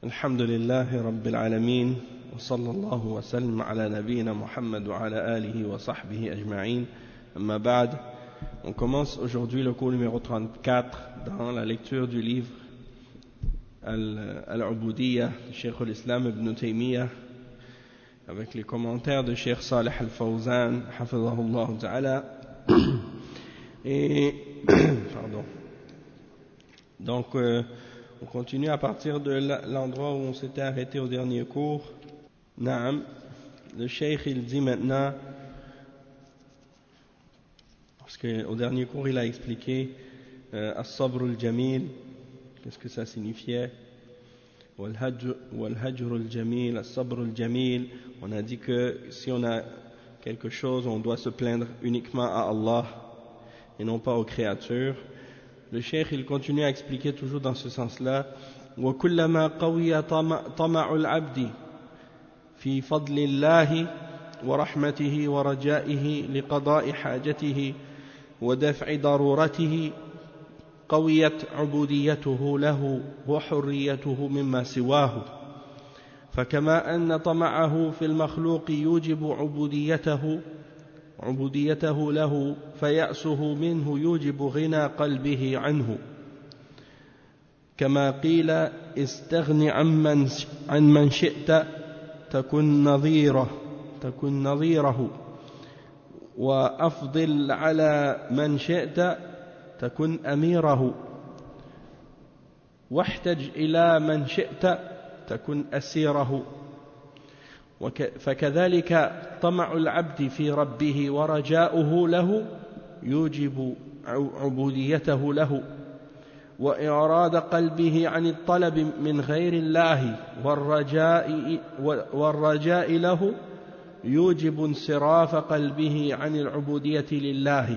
الحمد لله رب العالمين وصلى الله وسلم على نبينا Muhammad وعلى آله وصحبه أجمعين أما بعد. On commence aujourd'hui le cours numéro 34 dans la lecture du livre Al-Ubudiyya de Cheikh al-Islam Ibn Taymiyyah avec les commentaires de Cheikh Salih al-Fawzan hafidhahullah ta'ala. Et pardon. Donc on continue à partir de l'endroit où on s'était arrêté au dernier cours. Naam, le Cheikh il dit maintenant, parce qu'au dernier cours il a expliqué As-Sabr al-Jamil, qu'est-ce que ça signifiait, Wal-Hajr al-Jamil, As-Sabr al-Jamil. On a dit que si on a quelque chose, on doit se plaindre uniquement à Allah et non pas aux créatures. Le Cheikh il continue à expliquer toujours dans ce sens-là. وَكُلَّمَا قَوِيَ طَمَعُ الْعَبْدِ في فضل الله ورحمته ورجائه لقضاء حاجته ودفع ضرورته قويت عبوديته له وحريته مما سواه فكما أن طمعه في المخلوق يوجب عبوديته له فيأسه منه يوجب غنى قلبه عنه كما قيل استغن عن من شئت تكن نظيره وأفضل على من شئت تكن أميره واحتج إلى من شئت تكن أسيره فكذلك طمع العبد في ربه ورجاؤه له يوجب عبوديته له وإعراض قلبه عن الطلب من غير الله والرجاء له يوجب انصراف قلبه عن العبودية لله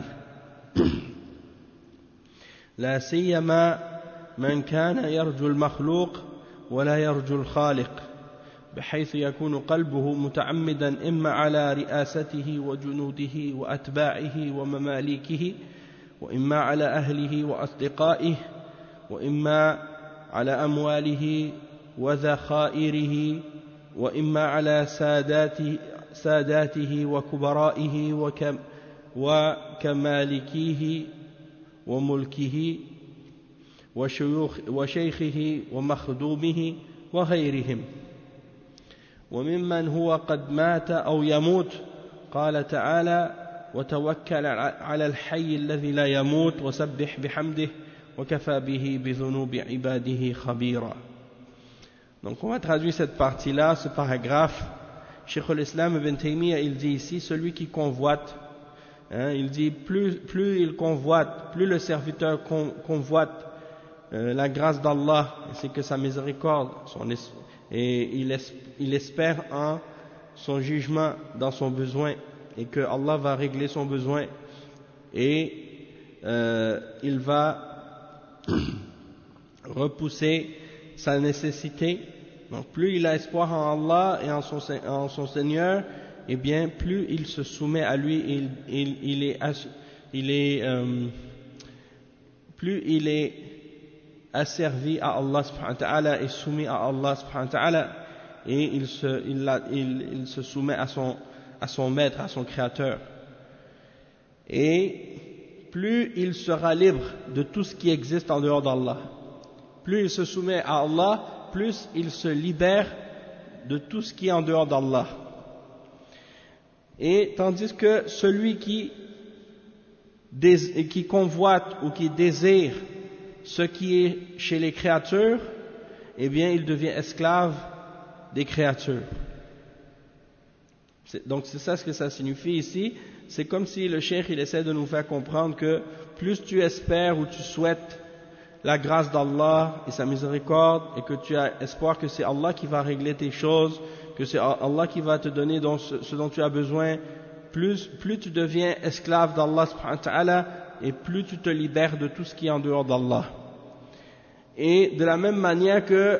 لا سيما من كان يرجو المخلوق ولا يرجو الخالق بحيث يكون قلبه متعمدا إما على رئاسته وجنوده وأتباعه ومماليكه وإما على أهله وأصدقائه وإما على أمواله وذخائره وإما على ساداته وكبرائه وكمالكيه وملكه وشيخه ومخدومه وغيرهم وممن هو قد مات أو يموت قال تعالى وتوكل على الحي الذي لا يموت وسبح بحمده وكفى به بذنوب عباده خبيرا. Donc on va traduire cette partie-là, ce paragraphe. Cheikh al-Islam Ibn Taymiyyah il dit ici celui qui convoite, il dit plus il convoite, plus le serviteur convoite la grâce d'Allah, c'est que sa miséricorde, et il espère en son jugement dans son besoin et que Allah va régler son besoin et il va repousser sa nécessité. Donc plus il a espoir en Allah et en son Seigneur, et bien plus il se soumet à lui, plus il est asservi à Allah subhanahu wa ta'ala et soumis à Allah subhanahu wa ta'ala, et il se soumet à son maître, à son créateur, et plus il sera libre de tout ce qui existe en dehors d'Allah. Plus il se soumet à Allah, plus il se libère de tout ce qui est en dehors d'Allah. Et tandis que celui qui convoite ou qui désire ce qui est chez les créatures, eh bien il devient esclave des créatures. Donc c'est ça ce que ça signifie ici. C'est comme si le cheikh il essaie de nous faire comprendre que plus tu espères ou tu souhaites la grâce d'Allah et sa miséricorde, et que tu as espoir que c'est Allah qui va régler tes choses, que c'est Allah qui va te donner ce dont tu as besoin, plus tu deviens esclave d'Allah subhanahu wa ta'ala, et plus tu te libères de tout ce qui est en dehors d'Allah. Et de la même manière que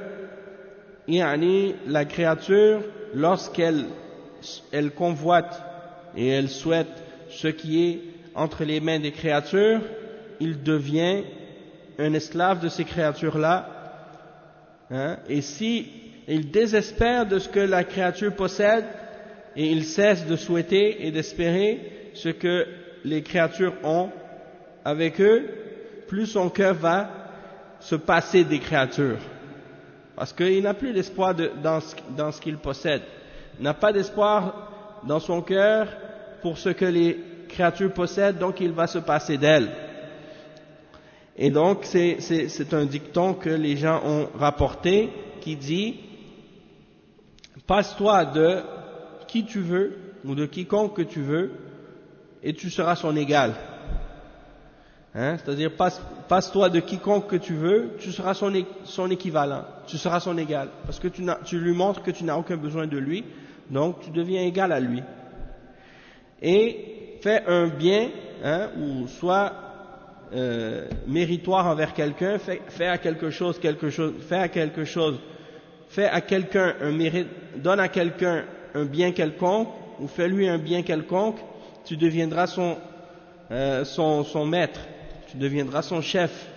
la créature, lorsqu'elle convoite et elle souhaite ce qui est entre les mains des créatures, il devient un esclave de ces créatures-là, hein, et si il désespère de ce que la créature possède, et il cesse de souhaiter et d'espérer ce que les créatures ont avec eux, plus son cœur va se passer des créatures. Parce qu'il n'a plus d'espoir dans ce qu'il possède. Il n'a pas d'espoir dans son cœur pour ce que les créatures possèdent, donc il va se passer d'elles. Et donc c'est un dicton que les gens ont rapporté qui dit: passe-toi de qui tu veux ou de quiconque que tu veux et tu seras son égal. Hein? C'est-à-dire passe-toi de quiconque que tu veux, tu seras son équivalent, tu seras son égal, parce que tu lui montres que tu n'as aucun besoin de lui, donc tu deviens égal à lui. Et fais un bien, hein, ou soit méritoire envers quelqu'un, fais à quelqu'un un mérite, donne à quelqu'un un bien quelconque, ou fais-lui un bien quelconque, tu deviendras son maître, tu deviendras son chef.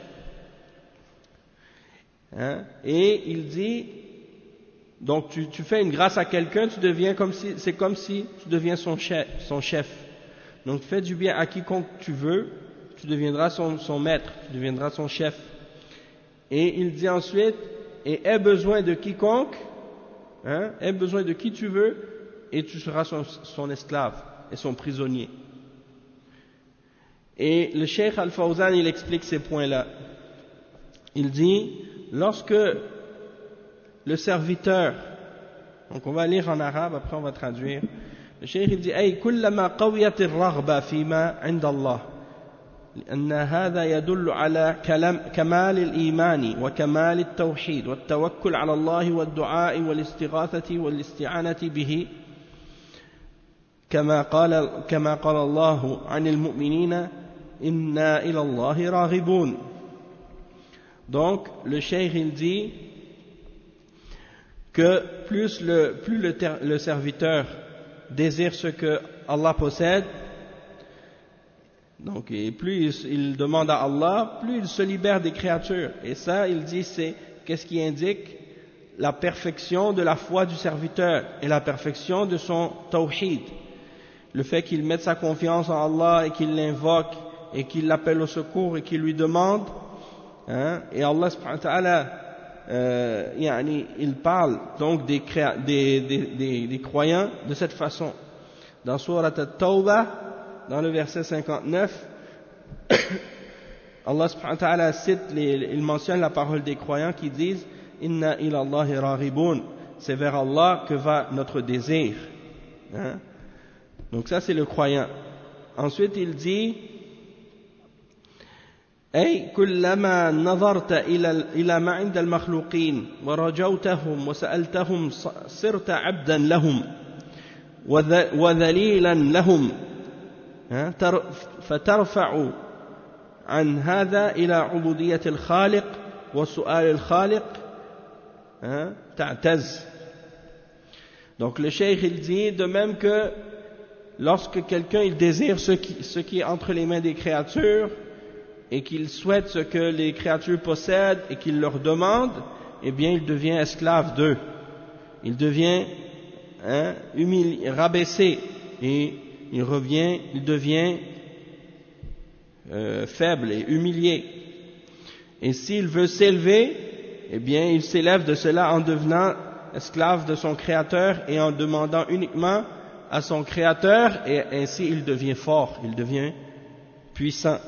Hein? Et il dit, donc tu fais une grâce à quelqu'un, c'est comme si tu deviens son chef. Donc fais du bien à quiconque tu veux, tu deviendras son maître, tu deviendras son chef. Et il dit ensuite, et aie besoin de quiconque, hein, aie besoin de qui tu veux, et tu seras son esclave et son prisonnier. Et le Cheikh Al-Fawzan, il explique ces points-là. Il dit, lorsque le serviteur, donc on va lire en arabe, après on va traduire. Le Cheikh il dit, أي كلما قويت الرغبة فيما عند الله لأن هذا يدل على كمال الإيمان وكمال التوحيد والتوكل على الله والدعاء والاستغاثة والاستعانة به كما قال الله عن المؤمنين إنا إلى الله راغبون. Donc le cheikh il dit que plus le serviteur désire ce que Allah possède, donc et plus il demande à Allah, plus il se libère des créatures. Et ça, il dit, c'est qu'est-ce qui indique la perfection de la foi du serviteur et la perfection de son tawhid. Le fait qu'il mette sa confiance en Allah et qu'il l'invoque et qu'il l'appelle au secours et qu'il lui demande, hein, et Allah subhanahu wa ta'ala il parle donc des croyants de cette façon. Dans Surat At-Tawbah, dans le verset 59, Allah subhanahu wa ta'ala il mentionne la parole des croyants qui disent Inna ila Allahi raghibun, c'est vers Allah que va notre désir. Hein? Donc ça c'est le croyant. Ensuite il dit أي كلما نظرت إلى ما عند المخلوقين ورجوتهم وسألتهم صرت عبدا لهم وذليلا لهم فترفع عن هذا إلى عبودية الخالق وسؤال الخالق تعتز. Donc le cheikh il dit de même que lorsque quelqu'un il désire ce qui est entre les mains des créatures et qu'il souhaite ce que les créatures possèdent et qu'il leur demande, eh bien il devient esclave d'eux. Il devient rabaissé et il devient faible et humilié. Et s'il veut s'élever, eh bien il s'élève de cela en devenant esclave de son Créateur et en demandant uniquement à son Créateur, et ainsi il devient fort, il devient puissant.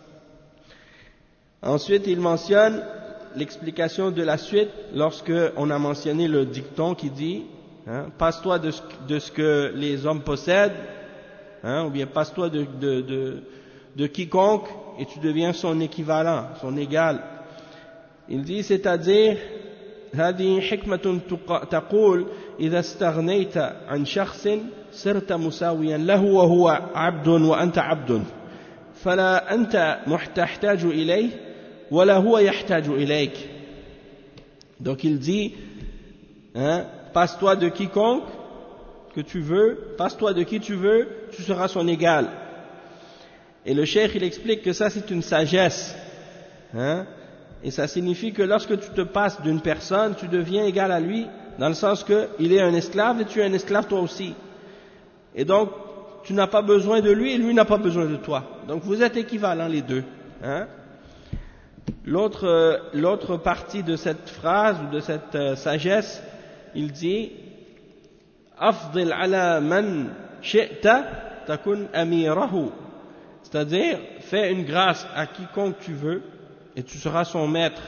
Ensuite, il mentionne l'explication de la suite lorsque on a mentionné le dicton qui dit passe-toi de ce que les hommes possèdent, ou bien passe-toi de quiconque et tu deviens son équivalent, son égal. Il dit, c'est-à-dire هذه حكمة تقول إذا استغنيت عن شخص صرت مساويا له وهو عبد وأنت عبد فلا أنت تحتاج إليه ولا هو يحتاج إليك. Donc il dit passe-toi de quiconque que tu veux, passe-toi de qui tu veux, tu seras son égal. Et le cheikh il explique que ça c'est une sagesse, Et ça signifie que lorsque tu te passes d'une personne, tu deviens égal à lui, dans le sens qu'il est un esclave et tu es un esclave toi aussi. Et donc, tu n'as pas besoin de lui et lui n'a pas besoin de toi. Donc vous êtes équivalents les deux. Hein? L'autre partie de cette phrase ou de cette sagesse, il dit Afdil ala man shi'ta takun amirahu. C'est-à-dire, fais une grâce à quiconque tu veux et tu seras son maître.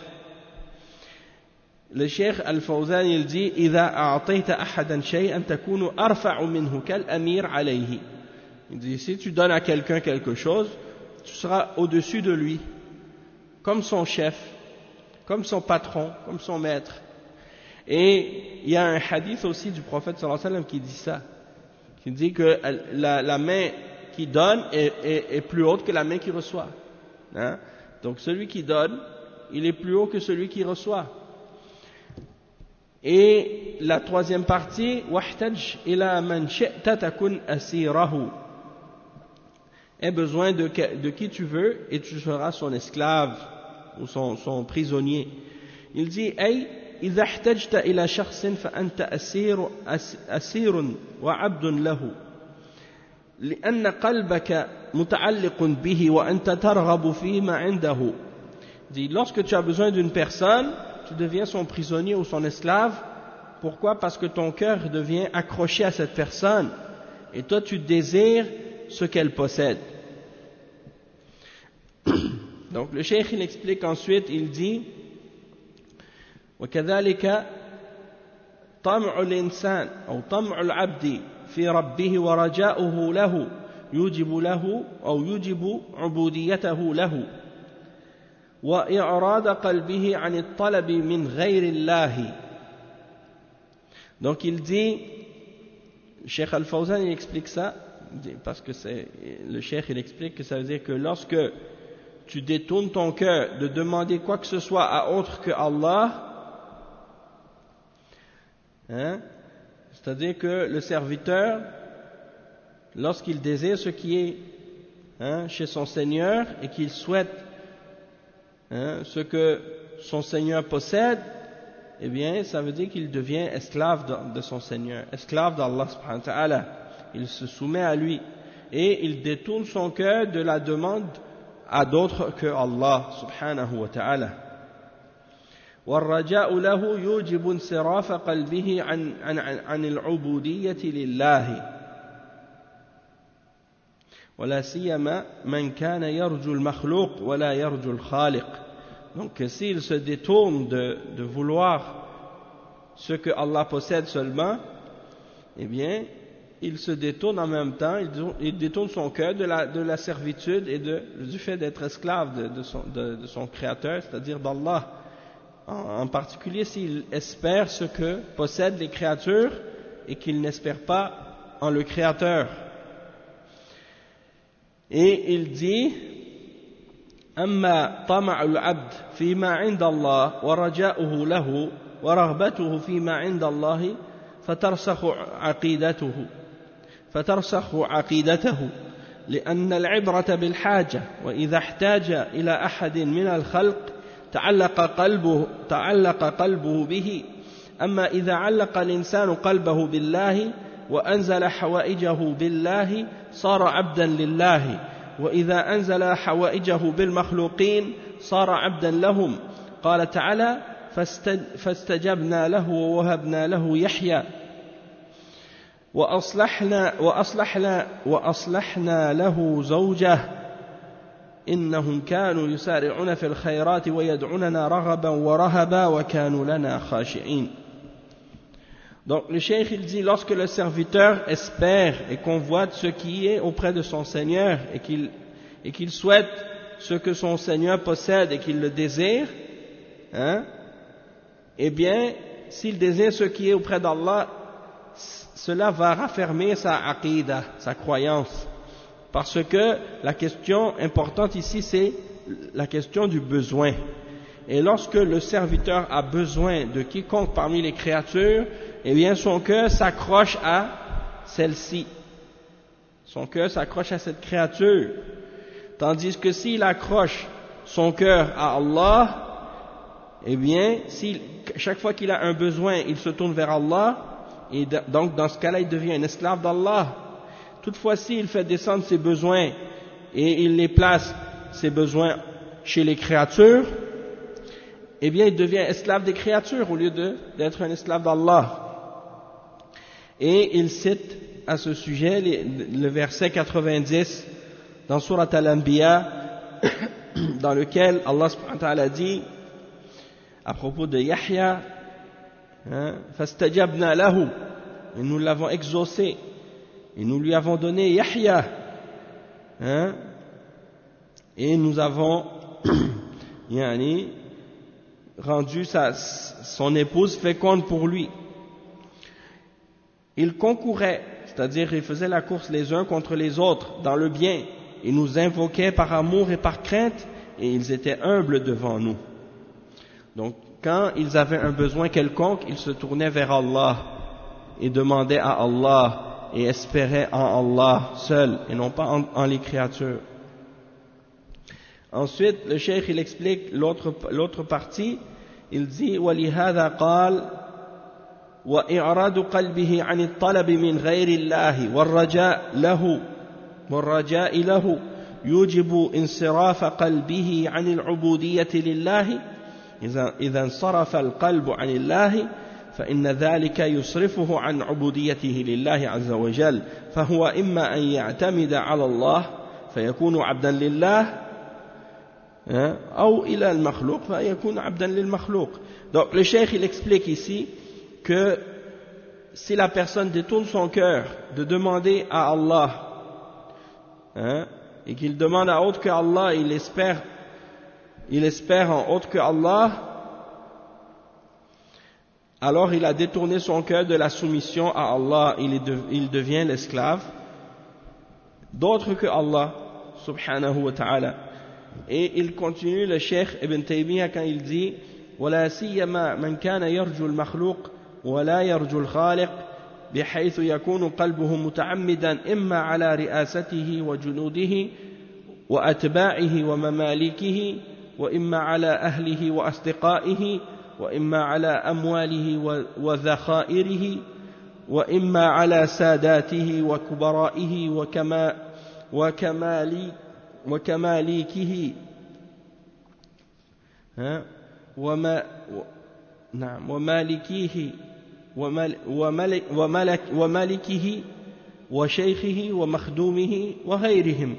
Le Cheikh Al-Fawzan, il dit إذا أعطيت أحدا شيئا تكون أرفع منه كالأمير عليه. Il dit, si tu donnes à quelqu'un quelque chose, tu seras au-dessus de lui, comme son chef, comme son patron, comme son maître. Et il y a un hadith aussi du prophète sallallahu alayhi wa sallam qui dit ça, qui dit que la main qui donne est plus haute que la main qui reçoit. Hein? Donc celui qui donne, il est plus haut que celui qui reçoit. Et la troisième partie, wahtaj ila man shi'ta takun asirahu. Aie besoin de qui tu veux et tu seras son esclave ou son prisonnier. Il dit أي إذا احتجت إلى شخص فأنت أسير وعبد له لأن قلبك متعلق به وأنت ترغب فيما عنده. Il dit lorsque tu as besoin d'une personne, tu deviens son prisonnier ou son esclave. Pourquoi? Parce que ton cœur devient accroché à cette personne et toi tu désires ce qu'elle possède. Donc le cheikh il explique ensuite, il dit وكذلك طمع الإنسان أو طمع العبد في ربه ورجاؤه له يوجب له أو يوجب عبوديته له وإعراض قلبه عن الطلب من غير الله. Donc il dit, Cheikh Al-Fawzan il explique ça parce que le cheikh il explique que ça veut dire que lorsque tu détournes ton cœur de demander quoi que ce soit à autre que Allah, hein, c'est-à-dire que le serviteur, lorsqu'il désire ce qui est chez son Seigneur et qu'il souhaite ce que son Seigneur possède, eh bien ça veut dire qu'il devient esclave de son Seigneur, esclave d'Allah subhanahu wa ta'ala. Il se soumet à lui et il détourne son cœur de la demande à d'autres que Allah subhanahu wa ta'ala. والرجاء له يوجب انصراف قلبه عن العبودية لله ولا سيما من كان يرجو المخلوق ولا يرجو الخالق. Donc s'il se détourne de vouloir ce que Allah possède seulement, eh bien il se détourne en même temps, il détourne son cœur de la servitude et du fait d'être esclave de son créateur, c'est-à-dire d'Allah. En particulier s'il espère ce que possèdent les créatures et qu'il n'espère pas en le créateur. Et il dit أما طمع العبد فيما عند الله ورجاؤه له ورغبته فيما عند الله فترسخ عقيدته لأن العبرة بالحاجة وإذا احتاج إلى أحد من الخلق تعلق قلبه به. أما إذا علق الإنسان قلبه بالله وأنزل حوائجه بالله صار عبدا لله وإذا أنزل حوائجه بالمخلوقين صار عبدا لهم. قال تعالى فاستجبنا له ووهبنا له يحيى وأصلحنا له زوجه إنهم كانوا يسارعون في الخيرات ويدعوننا رغبا ورهبا وكانوا لنا خاشعين. Donc le cheikh il dit lorsque le serviteur espère et convoite ce qui est auprès de son Seigneur et qu'il souhaite ce que son Seigneur possède et qu'il le désire, eh bien s'il désire ce qui est auprès d'Allah, cela va raffermir sa aqidah, sa croyance. Parce que la question importante ici, c'est la question du besoin. Et lorsque le serviteur a besoin de quiconque parmi les créatures, eh bien son cœur s'accroche à celle-ci. Son cœur s'accroche à cette créature. Tandis que s'il accroche son cœur à Allah, eh bien, chaque fois qu'il a un besoin, il se tourne vers Allah, et donc dans ce cas-là, il devient un esclave d'Allah. Toutefois, s'il fait descendre ses besoins et il les place, ses besoins, chez les créatures, eh bien, il devient esclave des créatures au lieu d'être un esclave d'Allah. Et il cite à ce sujet le verset 90 dans Surat Al-Anbiya, dans lequel Allah subhanahu wa ta'ala dit à propos de Yahya, fastajabna lahu, et nous l'avons exaucé, et nous lui avons donné Yahya, et nous avons rendu son épouse féconde pour lui. Ils concouraient, c'est-à-dire ils faisaient la course les uns contre les autres dans le bien, ils nous invoquaient par amour et par crainte, et ils étaient humbles devant nous. Donc, quand ils avaient un besoin quelconque, ils se tournaient vers Allah et demandaient à Allah et espéraient en Allah seul et non pas en les créatures. Ensuite, le cheikh il explique l'autre partie. Il dit وَلِهَذَا قَالَ وَإِعْرَادُ قَلْبِهِ عَنِ الطَّلَبِ مِنْ غَيْرِ اللَّهِ والرجاء له يوجب انصراف قلبه عن العبودية لله. إذا انصرف القلب عن الله فإن ذلك يصرفه عن عبوديته لله عز وجل، فهو إما أن يعتمد على الله فيكون عبدا لله أو إلى المخلوق فيكون عبدا للمخلوق. Donc le cheikh il explique ici que si la personne détourne son cœur de demander à Allah et qu'il demande à autre que Allah, il espère en autre que Allah, alors il a détourné son cœur de la soumission à Allah, il devient l'esclave d'autre que Allah subhanahu wa ta'ala. Et il continue, le cheikh Ibn Taymiyyah, quand il dit ولا سيما من كان يرجو المخلوق ولا يرجو الخالق بحيث يكون قلبه متعمدا إما على رئاسته وجنوده وأتباعه ومماليكه وإما على أهله وأصدقائه وإما على أمواله وذخائره وإما على ساداته وكبرائه وكماليكه ومالكيه وملكه وشيخه ومخدومه وغيرهم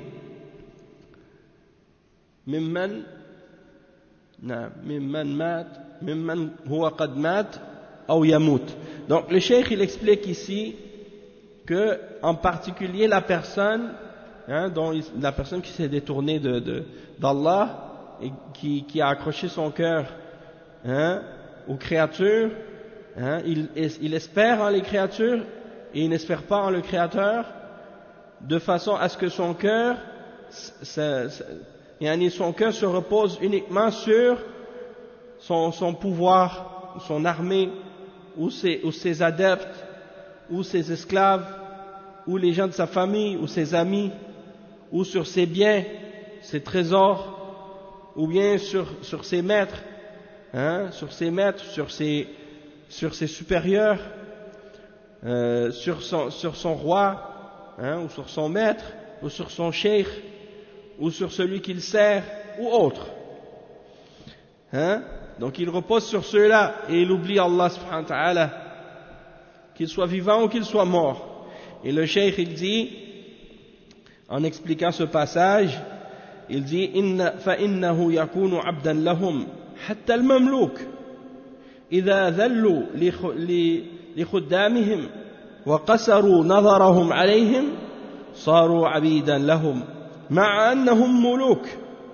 ممن هو قد مات أو يموت. Donc le cheikh il explique ici que en particulier la personne qui s'est détournée d'Allah et qui a accroché son cœur aux créatures, il espère en les créatures et il n'espère pas en le Créateur, de façon à ce que son cœur se repose uniquement sur son pouvoir, son armée, ou ses adeptes, ou ses esclaves, ou les gens de sa famille, ou ses amis, ou sur ses biens, ses trésors, ou bien sur ses maîtres, sur ses supérieurs, sur son roi, ou sur son maître, ou sur son cheikh, ou sur celui qu'il sert, ou autre. Donc il repose sur ceux-là et il oublie Allah subhanahu wa ta'ala, qu'il soit vivant ou qu'il soit mort. Et le cheikh il dit, en expliquant ce passage, il dit فإنه يكون عبدا لهم حتى المملوك إذا ذلوا لخدامهم وقصروا نظرهم عليهم صاروا عبيدا لهم مع أنهم ملوك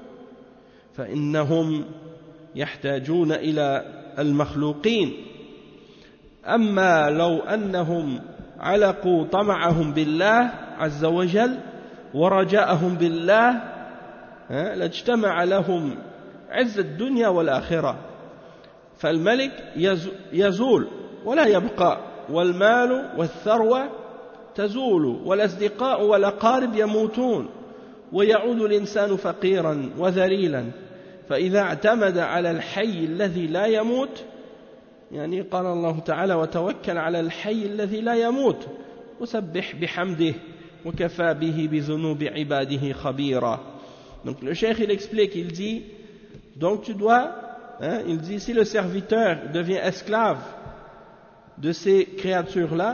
فإنهم يحتاجون إلى المخلوقين. أما لو أنهم علقوا طمعهم بالله عز وجل ورجاءهم بالله لاجتمع لهم عز الدنيا والآخرة. فالملك يزول ولا يبقى، والمال والثروة تزول، والأصدقاء والأقارب يموتون، ويعود الإنسان فقيرا وذليلا. فإذا اعتمد على الحي الذي لا يموت يعني قال الله تعالى وتوكل على الحي الذي لا يموت وسبح بحمده وكفى به بذنوب عباده خبيرا. Donc le cheikh il explique, il dit donc tu dois, il dit si le serviteur devient esclave de ces créatures-là,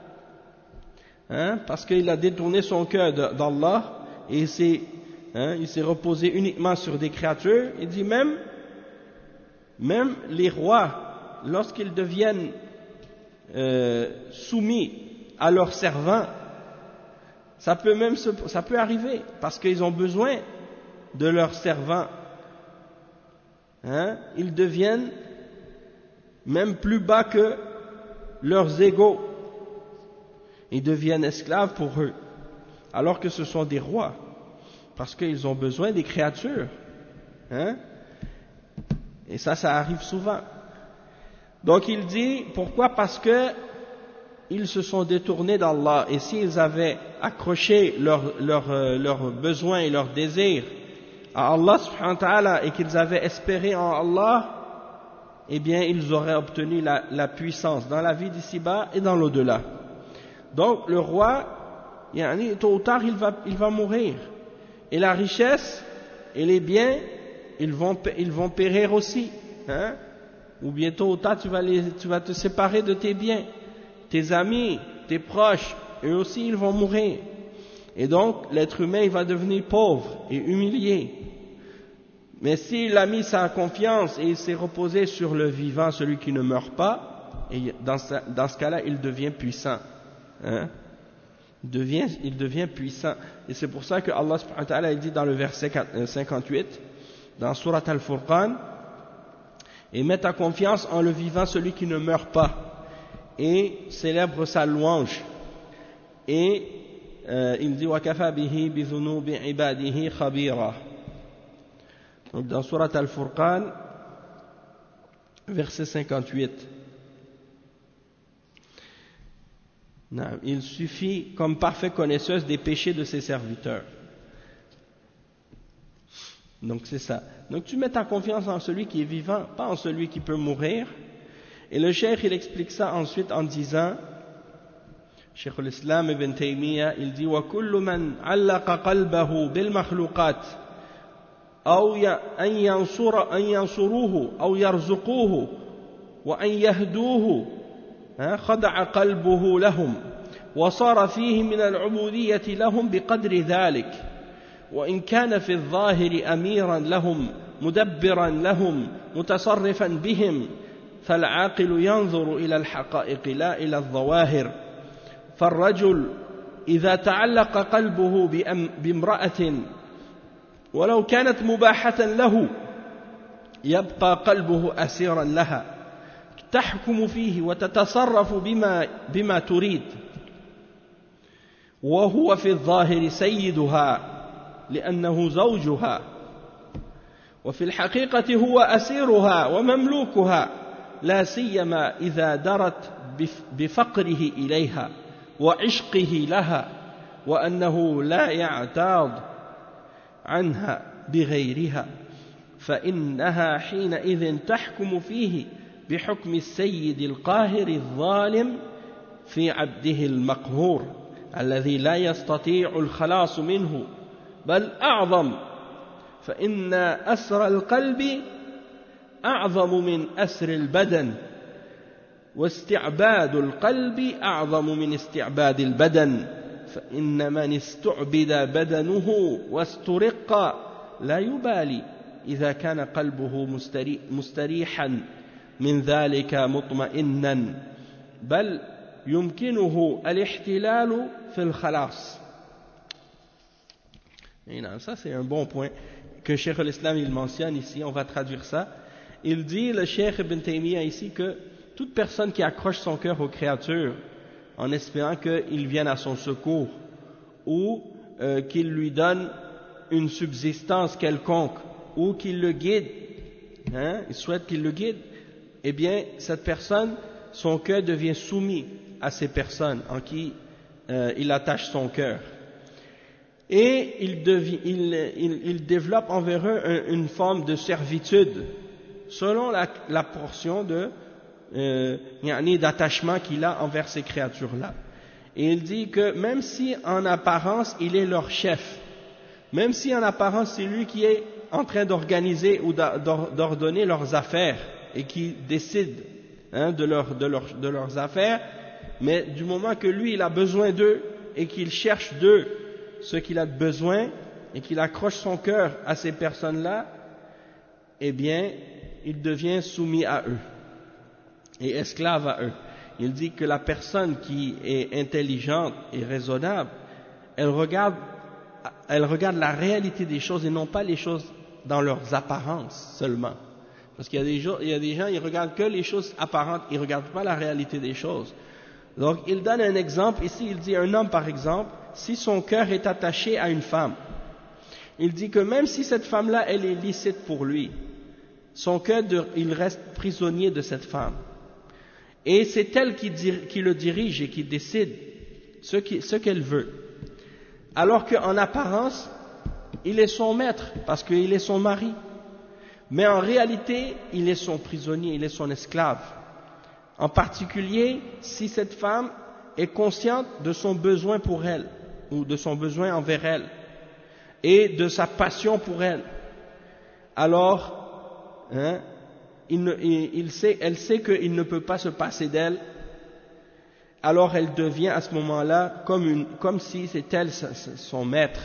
parce qu'il a détourné son cœur d'Allah et il s'est reposé uniquement sur des créatures, il dit même les rois, lorsqu'ils deviennent soumis à leurs servants, ça peut arriver, parce qu'ils ont besoin de leurs servants. Ils deviennent même plus bas que leurs égaux. Ils deviennent esclaves pour eux, alors que ce sont des rois, parce qu'ils ont besoin des créatures. Et ça arrive souvent. Donc il dit, pourquoi? Parce que ils se sont détournés d'Allah, et s'ils avaient accroché leurs besoins et leurs désirs à Allah subhanahu wa ta'ala et qu'ils avaient espéré en Allah, eh bien ils auraient obtenu la puissance dans la vie d'ici-bas et dans l'au-delà. Donc le roi, tôt ou tard il va mourir, et la richesse et les biens ils vont périr aussi, ou bientôt ou tard tu vas te séparer de tes biens, tes amis, tes proches, eux aussi ils vont mourir, et donc l'être humain il va devenir pauvre et humilié. Mais s'il a mis sa confiance et il s'est reposé sur le vivant, celui qui ne meurt pas, et dans ce cas-là il devient puissant. Il devient puissant. Et c'est pour ça que Allah subhanahu wa ta'ala dit dans le verset 58 dans Surat Al-Furqan, et mets ta confiance en le vivant, celui qui ne meurt pas, et célèbre sa louange. Et il dit وَكَفَى بِهِ بِذُنُوبِ عِبَادِهِ خَبِيرًا. Donc dans Surat Al-Furqan, verset 58. Il suffit comme parfait connaisseuse des péchés de ses serviteurs. Donc c'est ça. Donc tu mets ta confiance en celui qui est vivant, pas en celui qui peut mourir. Et le cheikh il explique ça ensuite en disant, Cheikh al-Islam ibn Taymiyyah, il dit وَكُلُّ مَنْ عَلَّقَ قَلْبَهُ بِالْمَخْلُوقَاتِ أو أن ينصروه أو يرزقوه وأن يهدوه خضع قلبه لهم وصار فيه من العبودية لهم بقدر ذلك، وإن كان في الظاهر أميرا لهم مدبرا لهم متصرفا بهم، فالعاقل ينظر إلى الحقائق لا إلى الظواهر. فالرجل إذا تعلق قلبه بامرأة ولو كانت مباحة له يبقى قلبه أسيرا لها تحكم فيه وتتصرف بما تريد، وهو في الظاهر سيدها لأنه زوجها، وفي الحقيقة هو أسيرها ومملوكها، لا سيما إذا درت بفقره إليها وعشقه لها، وأنه لا يعتاض عنها بغيرها، فإنها حينئذ تحكم فيه بحكم السيد القاهر الظالم في عبده المقهور الذي لا يستطيع الخلاص منه، بل أعظم، فإن أسر القلب أعظم من أسر البدن، واستعباد القلب أعظم من استعباد البدن، فإن من استعبد بدنه واسترق لا يبالي إذا كان قلبه مستريحا من ذلك مطمئنا، بل يمكنه الاحتلال في الخلاص. Et non, ça c'est un bon point que Cheikh al-Islam il mentionne ici, on va traduire ça. Il dit, le Cheikh Ibn Taymiyyah ici, que toute personne qui accroche son cœur aux créatures en espérant qu'ils viennent à son secours ou qu'ils lui donnent une subsistance quelconque ou qu'ils le guident, il souhaite qu'il le guide, eh bien cette personne, son cœur devient soumis à ces personnes en qui il attache son cœur. et il développe envers eux une forme de servitude selon la portion d'attachement qu'il a envers ces créatures-là. Et il dit que même si en apparence il est leur chef, même si en apparence c'est lui qui est en train d'organiser ou d'ordonner leurs affaires et qui décide de leurs affaires, mais du moment que lui il a besoin d'eux et qu'il cherche d'eux ce qu'il a besoin et qu'il accroche son cœur à ces personnes-là, eh bien il devient soumis à eux et esclave à eux. Il dit que la personne qui est intelligente et raisonnable, elle regarde la réalité des choses et non pas les choses dans leurs apparences seulement. Parce qu'il y a des gens, ils regardent que les choses apparentes, ils ne regardent pas la réalité des choses. Donc il donne un exemple, ici il dit un homme par exemple, si son cœur est attaché à une femme, il dit que même si cette femme-là, elle est licite pour lui, son cœur, il reste prisonnier de cette femme. Et c'est elle qui le dirige et qui décide ce qu'elle veut. Alors qu'en apparence, il est son maître, parce qu'il est son mari. Mais en réalité, il est son prisonnier, il est son esclave. En particulier, si cette femme est consciente de son besoin pour elle, ou de son besoin envers elle, et de sa passion pour elle, alors, elle sait qu'il ne peut pas se passer d'elle, alors elle devient à ce moment-là comme si c'était elle son maître,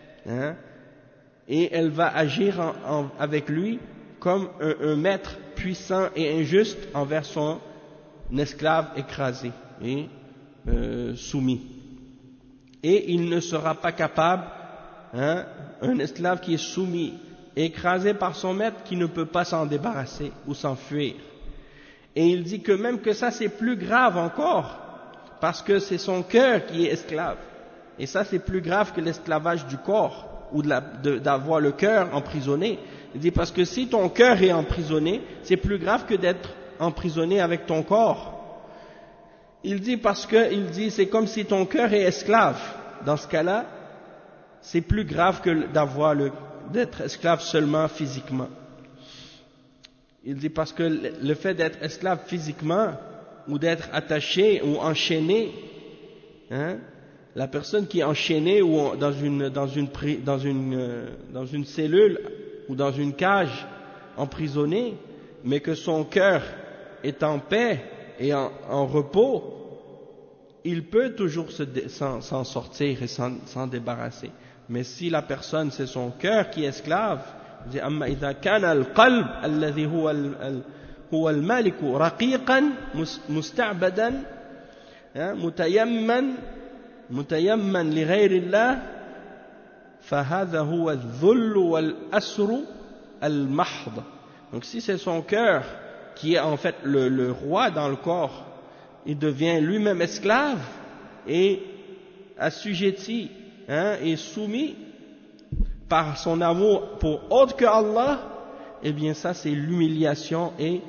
et elle va agir avec lui comme un maître puissant et injuste envers son esclave écrasé et soumis. Et il ne sera pas capable, un esclave qui est soumis, écrasé par son maître, qui ne peut pas s'en débarrasser ou s'enfuir. Et il dit que même que ça c'est plus grave encore, parce que c'est son cœur qui est esclave. Et ça c'est plus grave que l'esclavage du corps, ou d'avoir le cœur emprisonné. Il dit parce que si ton cœur est emprisonné, c'est plus grave que d'être emprisonné avec ton corps. Il dit parce que, c'est comme si ton cœur est esclave. Dans ce cas-là, c'est plus grave que d'être esclave seulement physiquement. Il dit parce que le fait d'être esclave physiquement, ou d'être attaché ou enchaîné, la personne qui est enchaînée ou dans une cellule ou dans une cage emprisonnée, mais que son cœur est en paix et en repos, il peut toujours s'en sortir et s'en débarrasser. Mais si la personne, c'est son cœur qui est esclave, il dit أما إذا كان القلب الذي هو الملك رقيقا مستعبدا متيما لغير الله فهذا هو الذل والأسر المحض. Donc si c'est son cœur qui est en fait le roi dans le corps, il devient lui-même esclave et assujetti et soumis par son amour pour autre que Allah, eh bien ça c'est l'humiliation et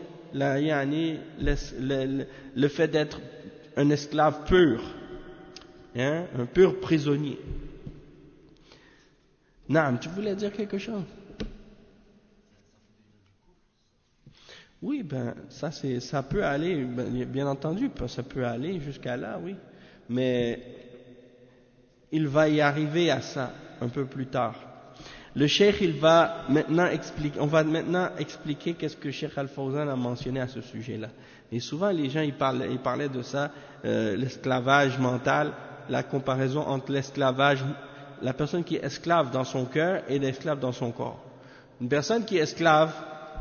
le fait d'être un esclave pur, un pur prisonnier. Naam, tu voulais dire quelque chose? Oui, ça peut aller, bien entendu, ça peut aller jusqu'à là, oui. Mais il va y arriver à ça un peu plus tard. Le cheikh, on va maintenant expliquer qu'est-ce que Cheikh Al-Fawzan a mentionné à ce sujet-là. Et souvent, les gens, ils parlaient de ça, l'esclavage mental, la comparaison entre l'esclavage, la personne qui est esclave dans son cœur et l'esclave dans son corps. Une personne qui est esclave,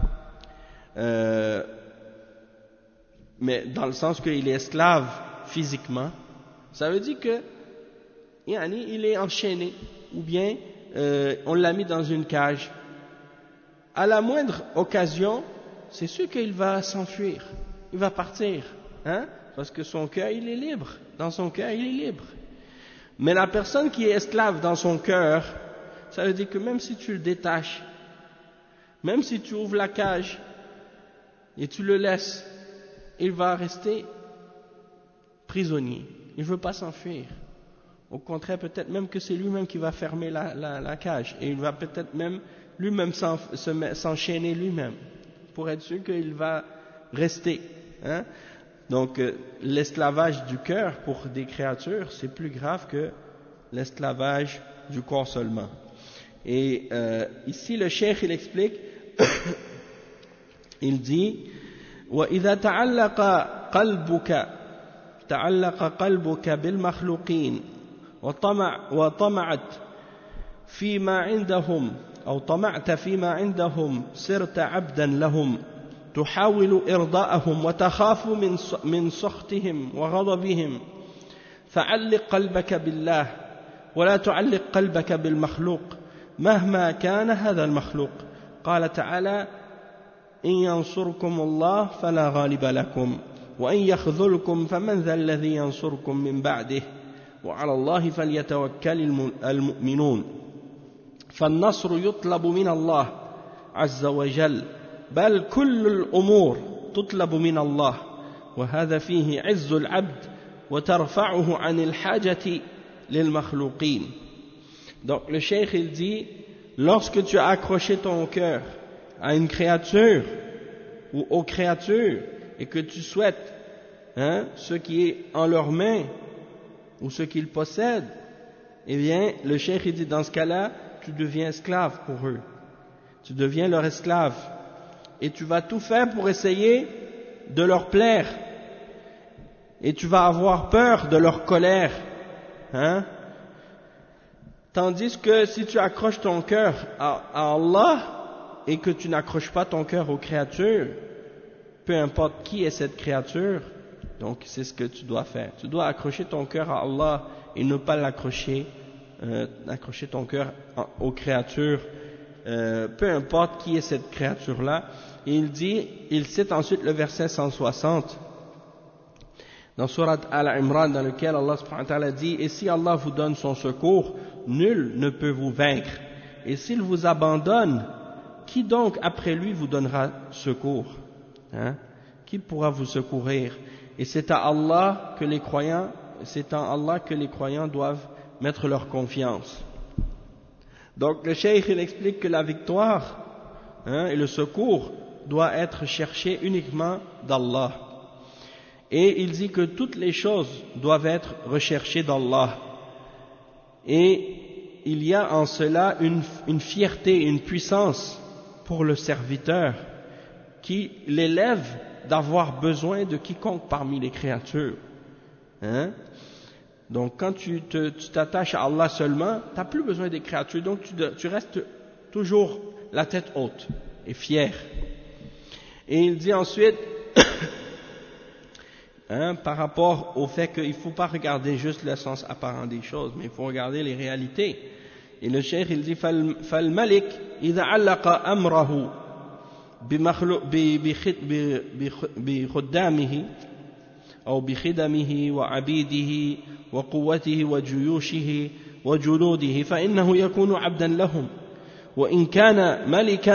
mais dans le sens qu'il est esclave physiquement, ça veut dire que il est enchaîné, ou bien on l'a mis dans une cage. À la moindre occasion, c'est sûr qu'il va s'enfuir, il va partir, parce que son cœur il est libre, dans son cœur il est libre. Mais la personne qui est esclave dans son cœur, ça veut dire que même si tu le détaches, même si tu ouvres la cage et tu le laisses, il va rester prisonnier, il ne veut pas s'enfuir. Au contraire, peut-être même que c'est lui-même qui va fermer la cage. Et il va peut-être même lui-même s'enchaîner lui-même, pour être sûr qu'il va rester. Hein? Donc, l'esclavage du cœur pour des créatures, c'est plus grave que l'esclavage du corps seulement. Et ici, le cheikh, il explique, il dit, وَإِذَا تَعَلَّقَ قَلْبُكَ بِالْمَخْلُوقِينَ وطمعت فيما عندهم أو طمعت فيما عندهم صرت عبدا لهم تحاول إرضاءهم وتخاف من سخطهم وغضبهم فعلق قلبك بالله ولا تعلق قلبك بالمخلوق مهما كان هذا المخلوق قال تعالى إن ينصركم الله فلا غالب لكم وإن يخذلكم فمن ذا الذي ينصركم من بعده وعلى الله فليتوكل المؤمنون فالنصر يطلب من الله عز وجل بل كل الأمور تطلب من الله وهذا فيه عز العبد وترفعه عن الحاجة للمخلوقين. Donc le cheikh il dit, lorsque tu as accroché ton cœur à une créature ou aux créatures et que tu souhaites ce qui est en leurs mains ou ce qu'ils possèdent, eh bien le cheikh il dit, dans ce cas-là tu deviens esclave pour eux, tu deviens leur esclave et tu vas tout faire pour essayer de leur plaire et tu vas avoir peur de leur colère, tandis que si tu accroches ton cœur à Allah et que tu n'accroches pas ton cœur aux créatures, peu importe qui est cette créature, donc c'est ce que tu dois faire. Tu dois accrocher ton cœur à Allah et ne pas accrocher ton cœur aux créatures, peu importe qui est cette créature-là. Et il cite ensuite le verset 160 dans Surat Al-Imran, dans lequel Allah subhanahu wa ta'ala dit, et si Allah vous donne son secours, nul ne peut vous vaincre. Et s'il vous abandonne, qui donc après lui vous donnera secours? Qui pourra vous secourir? Et c'est à Allah que les croyants, doivent mettre leur confiance. Donc le cheikh il explique que la victoire et le secours doit être cherché uniquement d'Allah. Et il dit que toutes les choses doivent être recherchées d'Allah. Et il y a en cela une fierté, une puissance pour le serviteur qui l'élève d'avoir besoin de quiconque parmi les créatures. Donc quand tu t'attaches à Allah seulement, tu n'as plus besoin des créatures, donc tu restes toujours la tête haute et fier. Et il dit ensuite, par rapport au fait qu'il ne faut pas regarder juste le sens apparent des choses, mais il faut regarder les réalités. Et le cheikh il dit, فَالْمَلِكْ إِذَا عَلَّقَ أَمْرَهُ بخدامه أو بخدمه وعبيده وقوته وجيوشه وجنوده فإنه يكون عبدا لهم وإن كان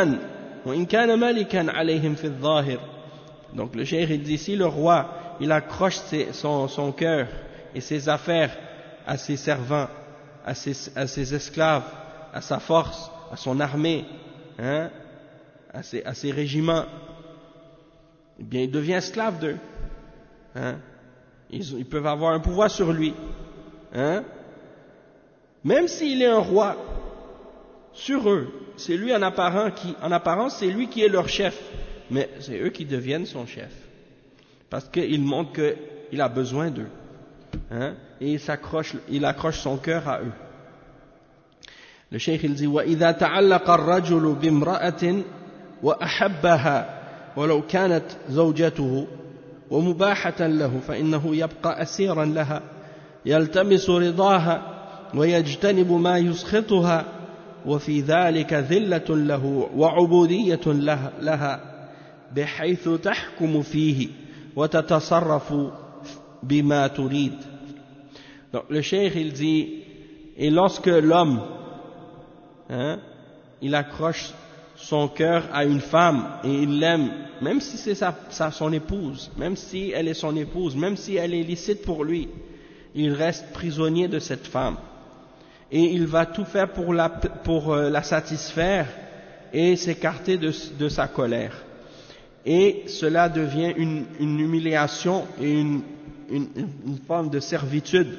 ملكا عليهم في الظاهر. Donc le cheikh il dit, si le roi il accroche son cœur et ses affaires à ses servants, à ses esclaves, à sa force, à son armée, à ses régiments, eh bien il devient esclave d'eux. Ils peuvent avoir un pouvoir sur lui. Même s'il est un roi sur eux, c'est lui en apparence c'est lui qui est leur chef, mais c'est eux qui deviennent son chef. Parce qu'il montre qu'il a besoin d'eux. Et il accroche son cœur à eux. Le cheikh il dit, وَإِذَا تَعَلَّقَ الرَّجُلُ بِامْرَأَةٍ وَأَحَبَّهَا وَلَوْ كَانَتْ زَوْجَتُهُ ومباحة له فإنه يبقى أسيرا لها يلتمس رضاها ويجتنب ما يسخطها وفي ذلك ذلة له وعبودية لها بحيث تحكم فيه وتتصرف بما تريد. Donc le cheikh il dit, et lorsque l'homme il accroche son cœur à une femme et il l'aime, même si c'est son épouse, même si elle est son épouse, même si elle est licite pour lui, il reste prisonnier de cette femme. Et il va tout faire pour la satisfaire et s'écarter de sa colère. Et cela devient une humiliation et une forme de servitude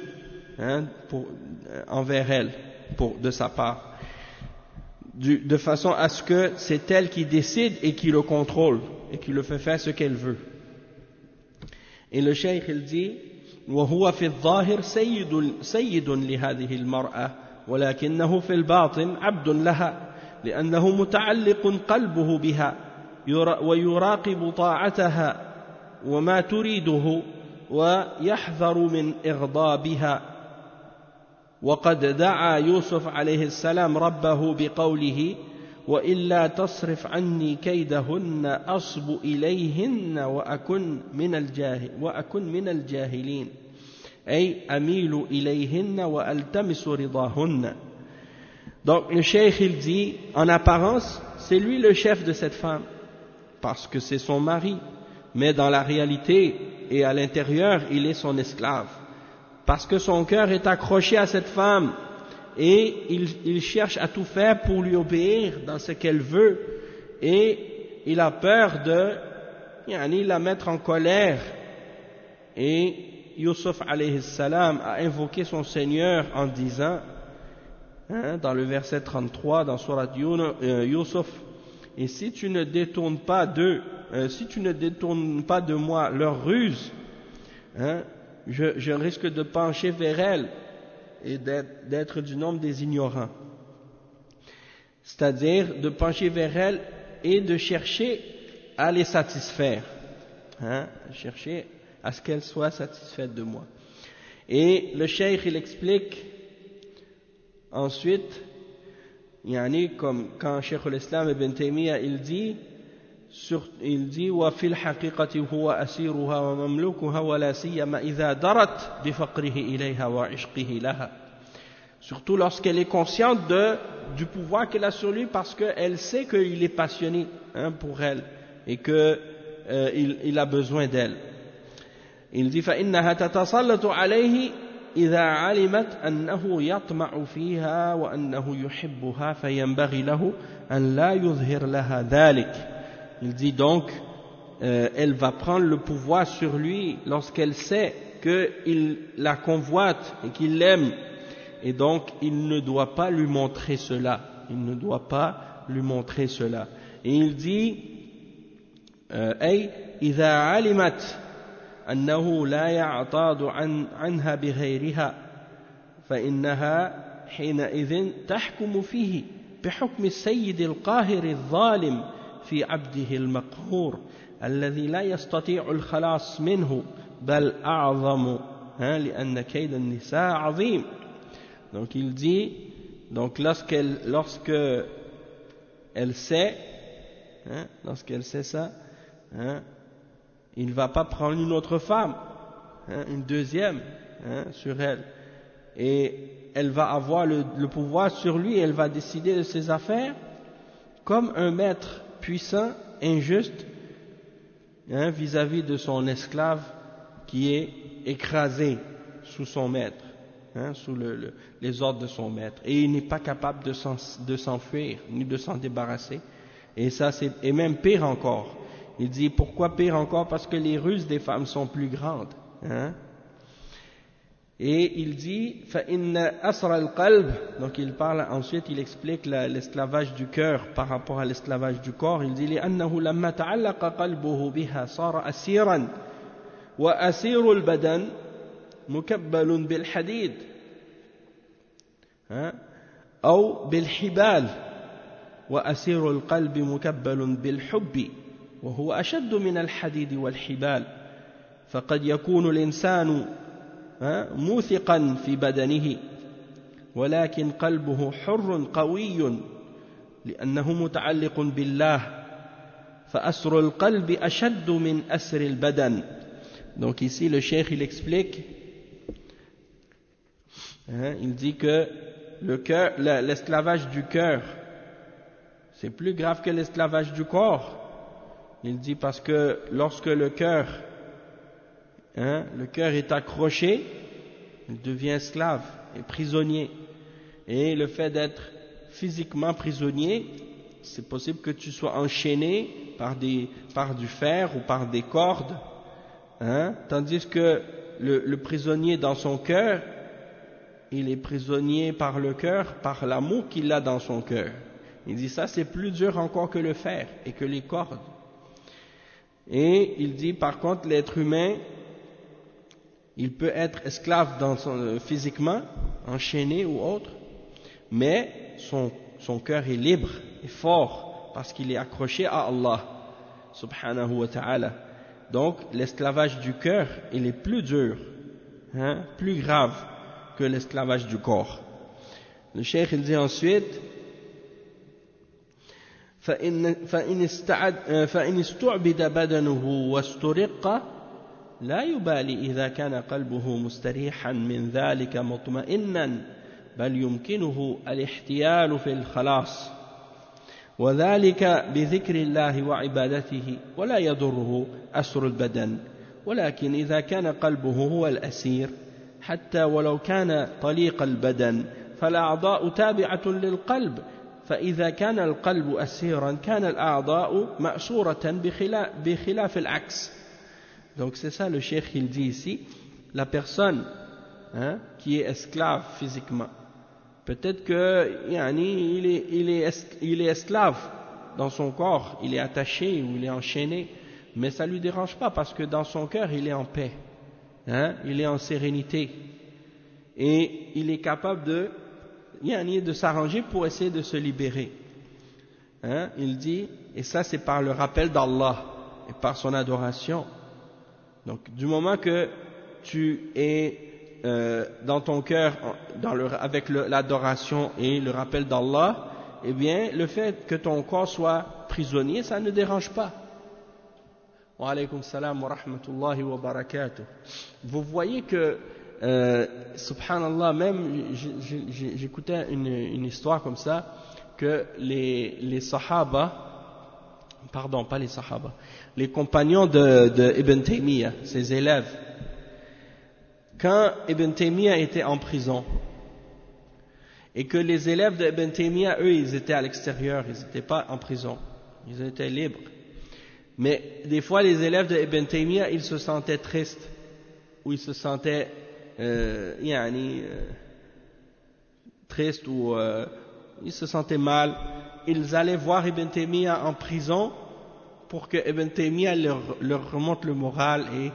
envers elle, de sa part. De façon à ce que c'est elle qui décide et qui le contrôle et qui le fait faire ce qu'elle veut. Et le cheikh il dit وهو في الظاهر سيد لهذه المرأة ولكنه في الباطن عبد لها لأنه متعلق قلبه بها ويراقب طاعتها وما تريده ويحذر من إغضابها وقد دعا يوسف عليه السلام ربه بقوله وإلا تصرف عني كيدهن أصب إليهن وأكن من الجاهلين أي أميل إليهن وألتمس رضاهن. Donc le cheikh il dit en apparence c'est lui le chef de cette femme parce que c'est son mari, mais dans la réalité et à l'intérieur il est son esclave parce que son cœur est accroché à cette femme et il cherche à tout faire pour lui obéir dans ce qu'elle veut et il a peur de la mettre en colère. Et Yusuf alayhi salam a invoqué son Seigneur en disant dans le verset 33 dans Surat Yusuf, et si tu ne détournes pas de moi leur ruse, je risque de pencher vers elle et d'être du nombre des ignorants, c'est-à-dire de pencher vers elle et de chercher à les satisfaire, chercher à ce qu'elle soit satisfaite de moi. Et le cheikh il explique ensuite, comme quand Cheikh l'Islam Ibn Taymiyyah il dit وفي الحقيقة هو أسيرها ومملوكها ولا سيما إذا درت بفقره إليها وعشقه لها. Surtout lorsqu'elle est consciente du pouvoir qu'elle a sur lui parce qu'elle sait qu'il est passionné pour elle et qu'il a besoin d'elle. Il dit فإنها تتسلط عليه إذا علمت أنه يطمع فيها وأنه يحبها فينبغي له أن لا يظهر لها ذلك. Il dit donc, elle va prendre le pouvoir sur lui lorsqu'elle sait qu'il la convoite et qu'il l'aime. Et donc, il ne doit pas lui montrer cela. Il ne doit pas lui montrer cela. Et il dit, أي إذا علمت أنه لا يعتاض عنها بغيرها فإنها حينئذ تحكم فيه بحكم السيد القاهر الظالم في عبده المقهور الذي لا يستطيع الخلاص منه بل أعظم لأن كيد النساء عظيم. Donc il dit, donc lorsque elle sait ça, il ne va pas prendre une autre femme, une deuxième sur elle, et elle va avoir le pouvoir sur lui, elle va décider de ses affaires comme un maître puissant, injuste, vis-à-vis de son esclave qui est écrasé sous son maître, sous les ordres de son maître, et il n'est pas capable de s'enfuir ni de s'en débarrasser. Et ça, et même pire encore. Il dit pourquoi pire encore? Parce que les ruses des femmes sont plus grandes. Et il dit فَإِنَّ أَسْرَ الْقَلْبِ, donc il parle ensuite, il explique l'esclavage du cœur par rapport à l'esclavage du corps. Il dit لأنه لما تعلق قلبه بها صار أسيرا وأسير البدن مكبل بالحديد أو بالحبال وأسير القلب مكبل بالحب وهو أشد من الحديد والحبال فقد يكون الإنسان موثقا في بدنه ولكن قلبه حر قوي لأنه متعلق بالله فأسر القلب أشد من أسر البدن. Donc ici le cheikh il explique, il dit que le cœur, l'esclavage du cœur c'est plus grave que l'esclavage du corps. Il dit parce que lorsque le cœur est accroché il devient esclave et prisonnier. Et le fait d'être physiquement prisonnier, c'est possible que tu sois enchaîné par du fer ou par des cordes, hein, tandis que le prisonnier dans son cœur, il est prisonnier par le cœur, par l'amour qu'il a dans son cœur. Il dit ça, c'est plus dur encore que le fer et que les cordes. Et il dit par contre, l'être humain, il peut être esclave physiquement, enchaîné ou autre, mais son cœur est libre et fort parce qu'il est accroché à Allah subhanahu wa ta'ala. Donc l'esclavage du cœur, il est plus dur, hein, plus grave que l'esclavage du corps. Le cheikh il dit ensuite فإن استعبد بدنه واسترق لا يبالي إذا كان قلبه مستريحا من ذلك مطمئنا بل يمكنه الاحتيال في الخلاص وذلك بذكر الله وعبادته ولا يضره أسر البدن ولكن إذا كان قلبه هو الأسير حتى ولو كان طليق البدن فالأعضاء تابعة للقلب فإذا كان القلب أسيرا كان الأعضاء مأسورة بخلاف العكس. Donc c'est ça le cheikh il dit ici, la personne, hein, qui est esclave physiquement, peut-être que il est esclave dans son corps, il est attaché ou il est enchaîné, mais ça ne lui dérange pas parce que dans son cœur il est en paix, hein, il est en sérénité et il est capable de s'arranger pour essayer de se libérer, hein, il dit, et ça c'est par le rappel d'Allah et par son adoration. Donc du moment que tu es dans ton cœur avec l'adoration et le rappel d'Allah, eh bien le fait que ton corps soit prisonnier, ça ne dérange pas. Wa alaykum salam wa rahmatullahi wa barakatuh. Vous voyez que subhanallah, même j'écoutais une histoire comme ça, que les sahaba, pardon, pas les sahaba, les compagnons de Ibn Taymiyyah, ses élèves, quand Ibn Taymiyyah était en prison, et que les élèves de Ibn Taymiyyah, eux, ils étaient à l'extérieur, ils n'étaient pas en prison, ils étaient libres. Mais des fois, les élèves de Ibn Taymiyyah, ils se sentaient tristes, ou ils se sentaient tristes, ou ils se sentaient mal. Ils allaient voir Ibn Taymiyyah en prison pour que Ibn Taymiyyah leur remonte le moral et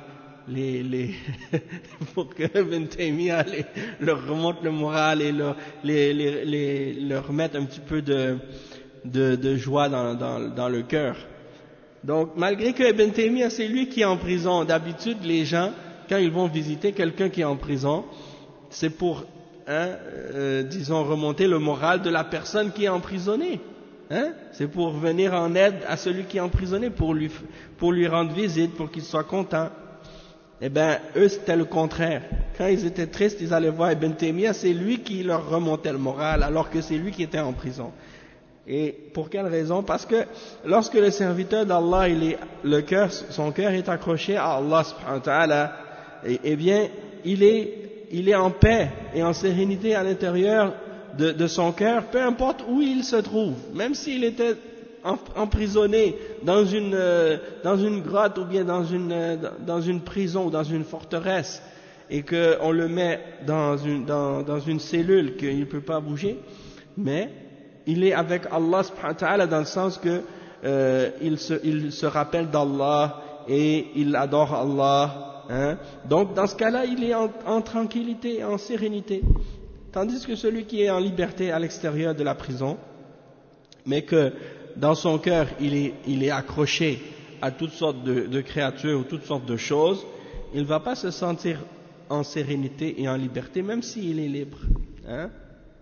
pour que Ibn Taymiyyah leur remonte le moral et leur mette un petit peu de joie dans le cœur. Donc malgré que Ibn Taymiyyah c'est lui qui est en prison, d'habitude les gens quand ils vont visiter quelqu'un qui est en prison, c'est pour disons remonter le moral de la personne qui est emprisonnée. Hein? C'est pour venir en aide à celui qui est emprisonné, pour lui rendre visite, pour qu'il soit content. Eh bien, eux, c'était le contraire. Quand ils étaient tristes, ils allaient voir Ibn Taymiyyah, c'est lui qui leur remontait le moral, alors que c'est lui qui était en prison. Et pour quelle raison? Parce que lorsque le serviteur d'Allah, son cœur est accroché à Allah subhanahu wa ta'ala, eh bien, il est en paix et en sérénité à l'intérieur de son cœur, peu importe où il se trouve, même s'il était emprisonné dans une grotte ou bien dans une prison ou dans une forteresse et qu'on le met dans une cellule qu'il ne peut pas bouger, mais il est avec Allah subhanahu wa ta'ala dans le sens que il se rappelle d'Allah et il adore Allah, hein? Donc dans ce cas-là il est en tranquillité, en sérénité. Tandis que celui qui est en liberté à l'extérieur de la prison, mais que dans son cœur il est accroché à toutes sortes de créatures ou toutes sortes de choses, il ne va pas se sentir en sérénité et en liberté, même s'il est libre. Hein?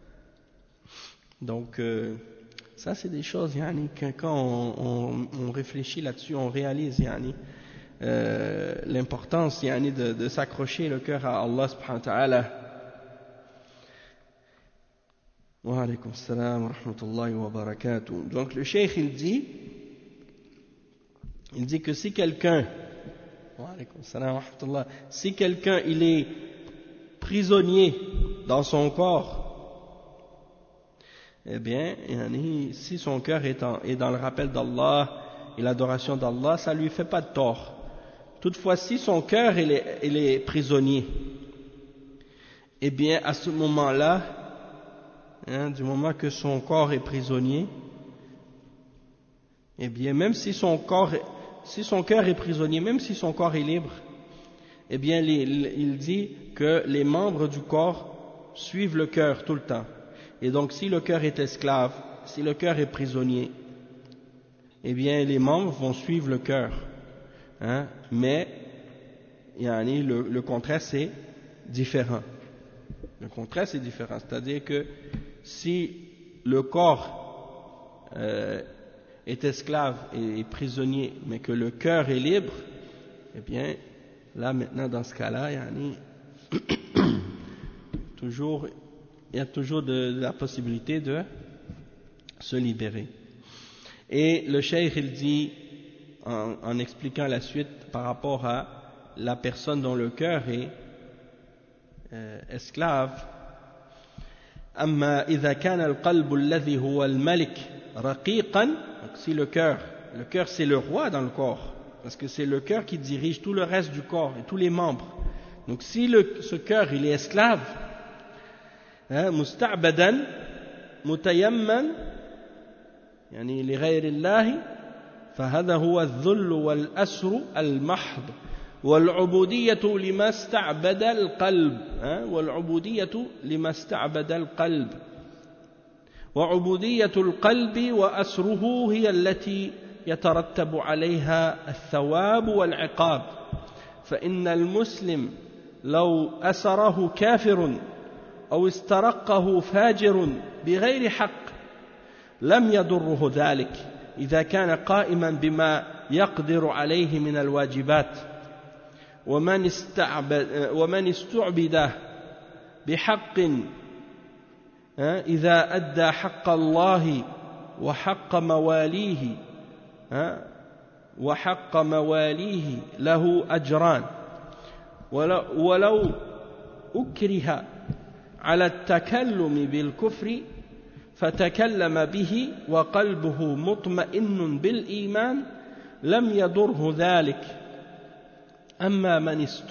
Donc ça c'est des choses que quand on réfléchit là-dessus, on réalise l'importance de s'accrocher le cœur à Allah subhanahu wa ta'ala. Wa alaykum salam wa rahmatullahi wa barakatuh. Donc le cheikh il dit que si quelqu'un il est prisonnier dans son corps, eh bien, si son cœur est dans le rappel d'Allah et l'adoration d'Allah, ça ne lui fait pas de tort. Toutefois, si son cœur il est prisonnier, eh bien, à ce moment-là, du moment que son corps est prisonnier, eh bien, même si son cœur est prisonnier, même si son corps est libre, eh bien, il dit que les membres du corps suivent le cœur tout le temps. Et donc, si le cœur est esclave, si le cœur est prisonnier, eh bien, les membres vont suivre le cœur. Mais, le contraire, c'est différent. Le contraire, c'est différent. C'est-à-dire que si le corps est esclave et prisonnier, mais que le cœur est libre, eh bien, là, maintenant, dans ce cas-là, il y a toujours la possibilité de se libérer. Et le cheikh, il dit, en expliquant la suite par rapport à la personne dont le cœur est esclave, أما إذا كان القلب الذي هو الملك رقيقا, si le cœur c'est le roi dans le corps, parce que c'est le cœur qui dirige tout le reste du corps et tous les membres. Donc si ce cœur il est esclave, مستعبدا متيما يعني لغير الله, فهذا هو الذل والأسر المحض والعبودية لما استعبد القلب, والعبودية لما استعبد القلب, وعبودية القلب وأسره هي التي يترتب عليها الثواب والعقاب, فإن المسلم لو أسره كافر أو استرقه فاجر بغير حق لم يضره ذلك إذا كان قائما بما يقدر عليه من الواجبات, ومن استعبد بحق إذا أدى حق الله وحق مواليه له أجران, ولو أكره على التكلم بالكفر فتكلم به وقلبه مطمئن بالإيمان لم يضره ذلك. أما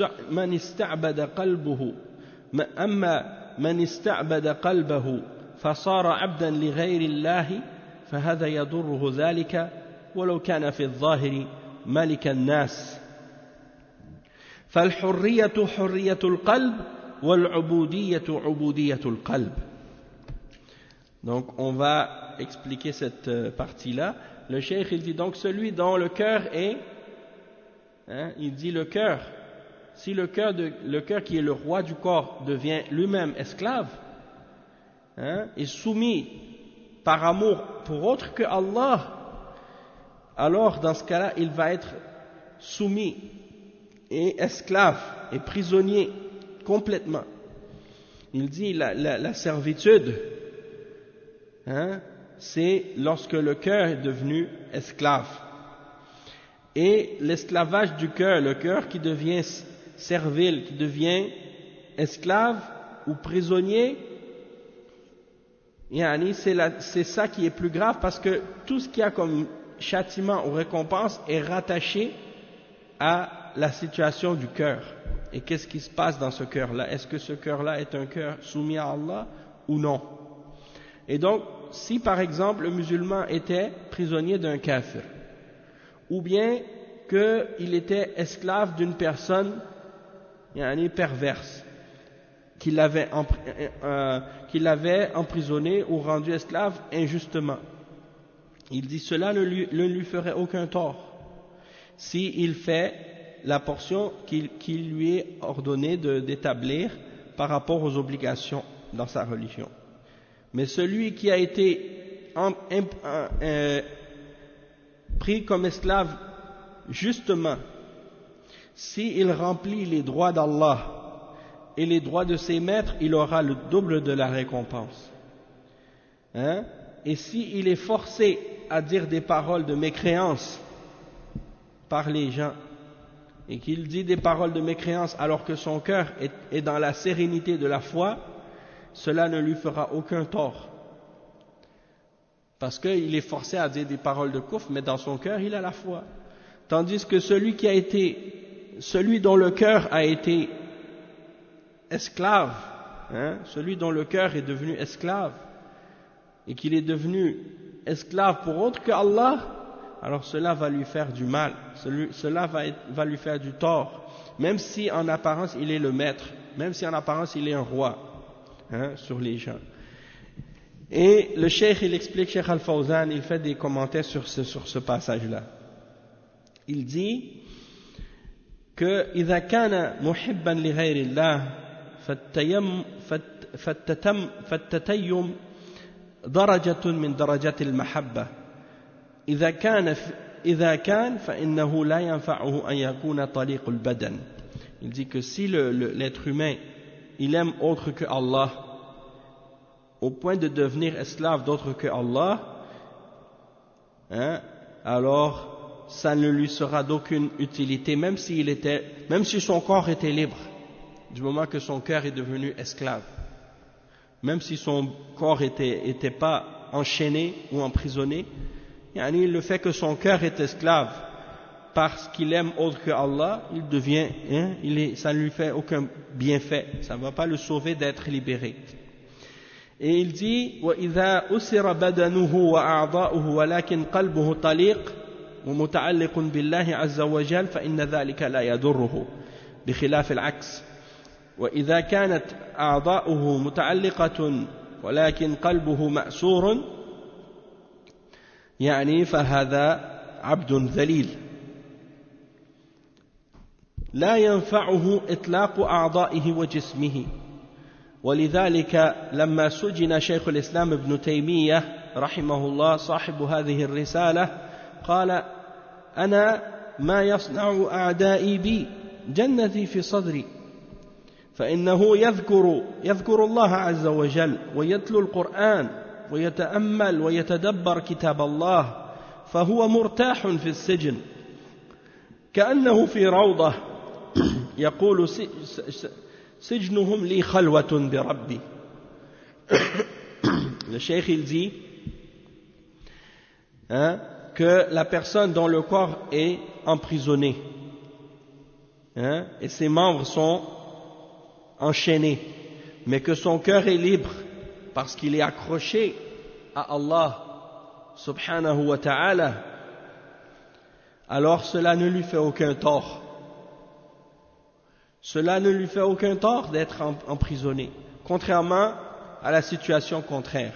من استعبد قلبه فصار عبدا لغير الله فهذا يضره ذلك ولو كان في الظاهر ملك الناس. فالحرية حرية القلب والعبودية عبودية القلب. Donc on va expliquer cette partie-là. Le cheikh il dit donc celui dont le cœur est, il dit le cœur, si le cœur qui est le roi du corps devient lui-même esclave, et soumis par amour pour autre que Allah, alors dans ce cas-là il va être soumis et esclave et prisonnier complètement. Il dit la servitude, c'est lorsque le cœur est devenu esclave. Et l'esclavage du cœur, le cœur qui devient servile, qui devient esclave ou prisonnier, c'est ça qui est plus grave, parce que tout ce qu'il y a comme châtiment ou récompense est rattaché à la situation du cœur. Et qu'est-ce qui se passe dans ce cœur-là? Est-ce que ce cœur-là est un cœur soumis à Allah ou non? Et donc, si par exemple le musulman était prisonnier d'un kafir, ou bien qu'il était esclave d'une personne perverse, qu'il l'avait emprisonné ou rendu esclave injustement, il dit cela ne lui ferait aucun tort s'il fait la portion qu'il lui est ordonné d'établir par rapport aux obligations dans sa religion. Mais celui qui a été pris comme esclave justement, s'il remplit les droits d'Allah et les droits de ses maîtres, il aura le double de la récompense. Et s'il est forcé à dire des paroles de mécréance par les gens, et qu'il dit des paroles de mécréance alors que son cœur est dans la sérénité de la foi, cela ne lui fera aucun tort. Parce qu'il est forcé à dire des paroles de kufr, mais dans son cœur, il a la foi. Tandis que celui dont le cœur a été esclave, celui dont le cœur est devenu esclave, et qu'il est devenu esclave pour autre que Allah, alors cela va lui faire du mal, cela va lui faire du tort, même si en apparence il est le maître, même si en apparence il est un roi sur les gens. Et le cheikh, il explique, Cheikh Al-Fawzan, il fait des commentaires sur ce passage-là. Il dit que إذا كان محبا لغير الله فالتتيم درجة من درجات المحبة إذا كان فإنه لا ينفعه أن يكون طليق البدن. Il dit que si l'être humain il aime autre que Allah au point de devenir esclave d'autre que Allah, alors ça ne lui sera d'aucune utilité, même si son corps était libre, du moment que son cœur est devenu esclave, même si son corps était pas enchaîné ou emprisonné, le fait que son cœur est esclave parce qu'il aime autre que Allah, il devient, ça ne lui fait aucun bienfait, ça ne va pas le sauver d'être libéré. Et il dit وَإِذَا أُسِرَ بَدَنُهُ وَأَعْضَاؤُهُ وَلَكِنْ قَلْبُهُ طَلِيقٌ ومتعلق بالله عز وجل فإن ذلك لا يضره بخلاف العكس وإذا كانت أعضاؤه متعلقة ولكن قلبه مأسور فهذا عبد ذليل لا ينفعه إطلاق أعضائه وجسمه. ولذلك لما سجن شيخ الإسلام ابن تيمية رحمه الله صاحب هذه الرسالة قال أنا ما يصنع أعدائي بي جنتي في صدري فإنه يذكر الله عز وجل ويتلو القرآن ويتأمل ويتدبر كتاب الله فهو مرتاح في السجن كأنه في روضة يقول سجنهم لي خلوة بربي. Le cheikh il dit que la personne dont le corps est emprisonné et ses membres sont enchaînés, mais que son cœur est libre parce qu'il est accroché à Allah subhanahu wa ta'ala, alors cela ne lui fait aucun tort. Cela ne lui fait aucun tort d'être emprisonné, contrairement à la situation contraire.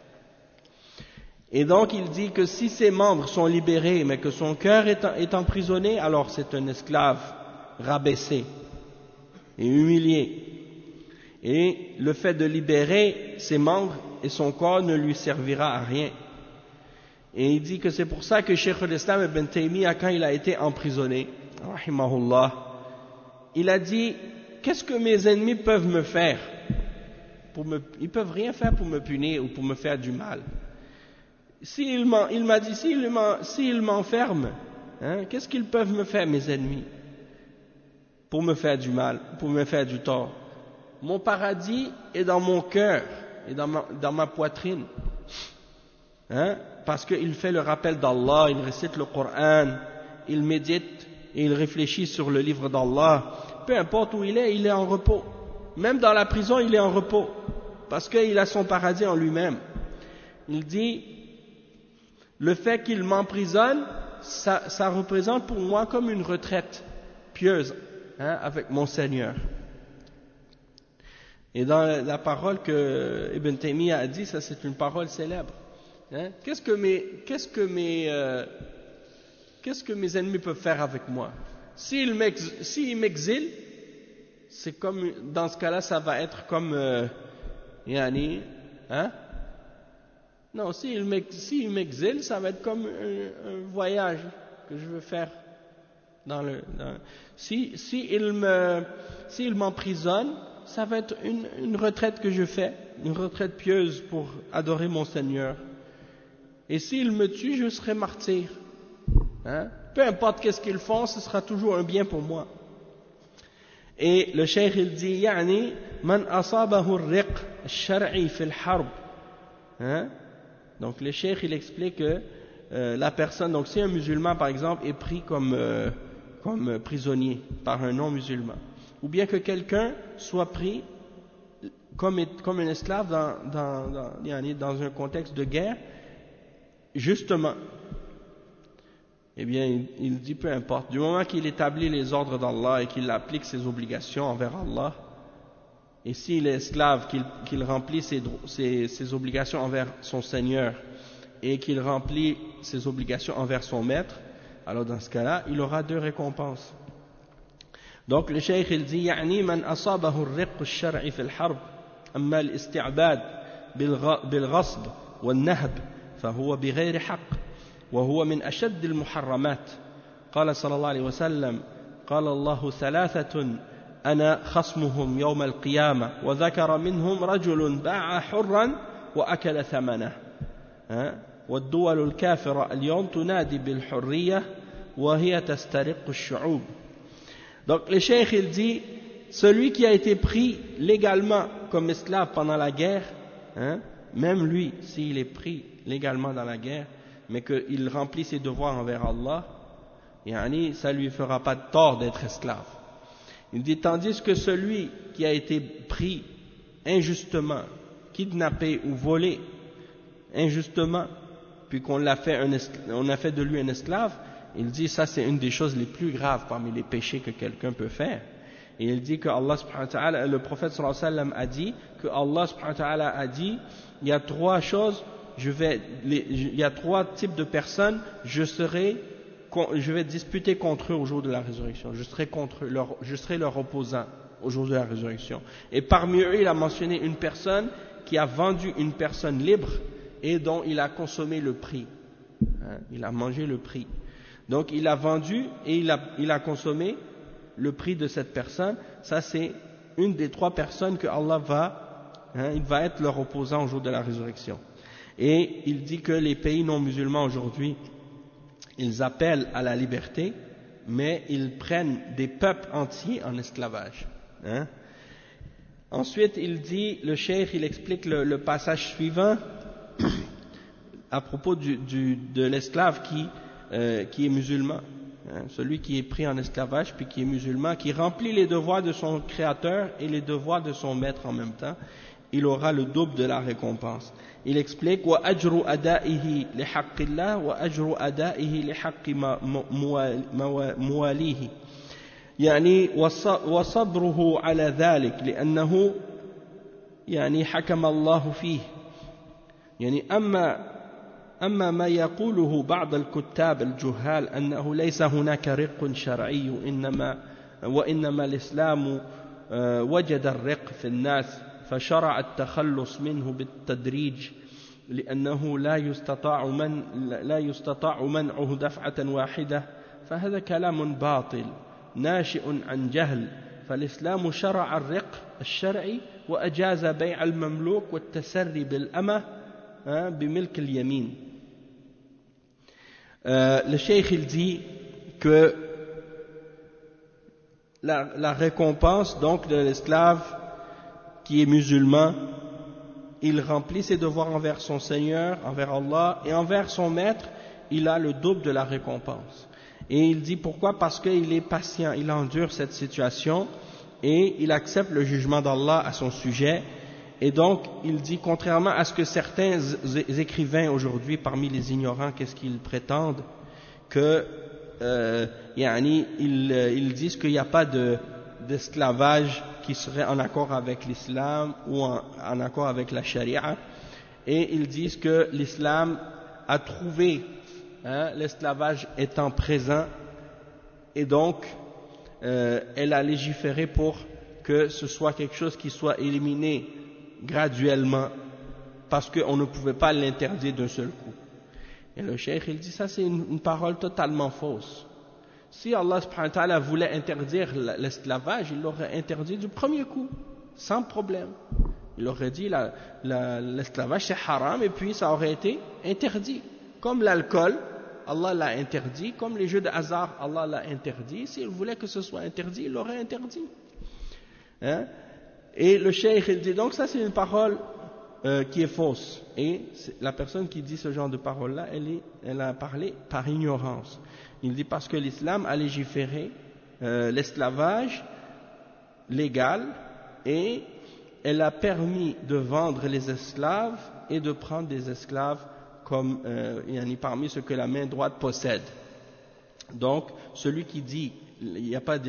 Et donc il dit que si ses membres sont libérés mais que son cœur est emprisonné, alors c'est un esclave rabaissé et humilié. Et le fait de libérer ses membres et son corps ne lui servira à rien. Et il dit que c'est pour ça que Cheikh al-Islam ibn Taymiyyah, quand il a été emprisonné, rahimahullah, il a dit, qu'est-ce que mes ennemis peuvent me faire ils peuvent rien faire pour me punir ou pour me faire du mal. Il m'a dit, s'ils m'enferment, qu'est-ce qu'ils peuvent me faire, mes ennemis, pour me faire du mal, pour me faire du tort? Mon paradis est dans mon cœur et dans ma poitrine, parce qu'il fait le rappel d'Allah, il récite le Coran, il médite et il réfléchit sur le livre d'Allah. Peu importe où il est en repos. Même dans la prison, il est en repos, parce qu'il a son paradis en lui-même. Il dit, le fait qu'il m'emprisonne, ça représente pour moi comme une retraite pieuse avec mon Seigneur. Et dans la parole que Ibn Taymiyyah a dit, ça c'est une parole célèbre. Qu'est-ce que mes ennemis peuvent faire avec moi? S'ils m'exilent, c'est comme, dans ce cas-là, ça va être comme, non, s'ils m'exilent, ça va être comme un voyage que je veux faire. S'ils m'emprisonnent, ça va être une retraite que je fais, une retraite pieuse pour adorer mon Seigneur. Et s'il me tue, je serai martyr. Hein? Peu importe qu'est-ce qu'ils font, ce sera toujours un bien pour moi. Et le cheikh il dit يعني من أصابه الرق الشرعي في الحرب. Hein? Donc le cheikh il explique que la personne, donc si un musulman par exemple est pris comme prisonnier par un non-musulman, ou bien que quelqu'un soit pris comme un esclave dans un contexte de guerre, justement, eh bien, il dit peu importe, du moment qu'il établit les ordres d'Allah et qu'il applique ses obligations envers Allah, et s'il est esclave, qu'il remplit ses obligations envers son Seigneur et qu'il remplit ses obligations envers son maître, alors dans ce cas-là, il aura deux récompenses. Donc le cheikh il dit يعني من أصابه الرق الشرعي في الحرب أما الاستعباد بالغصب والنهب فهو بغير حق وهو من أشد المحرمات قال صلى الله عليه وسلم قال الله ثلاثة أنا خصمهم يوم القيامة وذكر منهم رجل باع حرا وأكل ثمنه والدول الكافرة اليوم تنادي بالحرية وهي تسترق الشعوب. Donc le cheikh il dit celui qui a été pris légalement comme esclave pendant la guerre, même lui s'il est pris légalement dans la guerre mais qu'il remplit ses devoirs envers Allah, ça lui fera pas de tort d'être esclave. Il dit tandis que celui qui a été pris injustement, kidnappé ou volé injustement, puis qu'on a fait de lui un esclave, il dit ça c'est une des choses les plus graves parmi les péchés que quelqu'un peut faire. Et il dit que Allah subhanahu wa ta'ala, le prophète sallallahu alayhi wa sallam a dit que Allah subhanahu wa ta'ala a dit il y a trois choses, il y a trois types de personnes, je vais disputer contre eux au jour de la résurrection, je serai leur opposant au jour de la résurrection. Et parmi eux il a mentionné une personne qui a vendu une personne libre et dont il a consommé le prix, il a mangé le prix. Donc il a vendu et il a consommé le prix de cette personne. Ça c'est une des trois personnes que Allah va être leur opposant au jour de la résurrection. Et il dit que les pays non musulmans aujourd'hui, ils appellent à la liberté, mais ils prennent des peuples entiers en esclavage. Ensuite il dit, le cheikh il explique le passage suivant à propos de l'esclave qui est musulman, celui qui est pris en esclavage puis qui est musulman, qui remplit les devoirs de son créateur et les devoirs de son maître en même temps, il aura le double de la récompense. Il explique wa ajru adaihi li haqqillah wa ajru adaihi li haqqi muwalihi يعني وصبره على ذلك لأنه يعني حكم الله فيه يعني أما ما يقوله بعض الكتاب الجهال أنه ليس هناك رق شرعي وإنما الإسلام وجد الرق في الناس فشرع التخلص منه بالتدريج لأنه لا يستطاع منعه دفعة واحدة فهذا كلام باطل ناشئ عن جهل فالإسلام شرع الرق الشرعي وأجاز بيع المملوك والتسري بالأمة بملك اليمين. Le cheikh il dit que la récompense donc de l'esclave qui est musulman, il remplit ses devoirs envers son Seigneur, envers Allah et envers son maître, il a le double de la récompense. Et il dit pourquoi? Parce qu'il est patient, il endure cette situation et il accepte le jugement d'Allah à son sujet. Et donc, il dit, contrairement à ce que certains écrivains aujourd'hui, parmi les ignorants, qu'est-ce qu'ils prétendent? Que, ils disent qu'il n'y a pas d'esclavage qui serait en accord avec l'islam ou en accord avec la charia. Et ils disent que l'islam a trouvé l'esclavage étant présent et donc elle a légiféré pour que ce soit quelque chose qui soit éliminé graduellement parce qu'on ne pouvait pas l'interdire d'un seul coup. Et le cheikh il dit ça c'est une parole totalement fausse. Si Allah subhanahu wa ta'ala voulait interdire l'esclavage, il l'aurait interdit du premier coup, sans problème. Il aurait dit l'esclavage c'est haram et puis ça aurait été interdit. Comme l'alcool, Allah l'a interdit, comme les jeux de hasard, Allah l'a interdit. S'il voulait que ce soit interdit, il l'aurait interdit. Hein? Et le cheikh, il dit, donc ça c'est une parole qui est fausse. Et la personne qui dit ce genre de parole-là, elle a parlé par ignorance. Il dit parce que l'islam a légiféré l'esclavage légal et elle a permis de vendre les esclaves et de prendre des esclaves comme parmi ceux que la main droite possède. Donc, celui qui dit il n'y a pas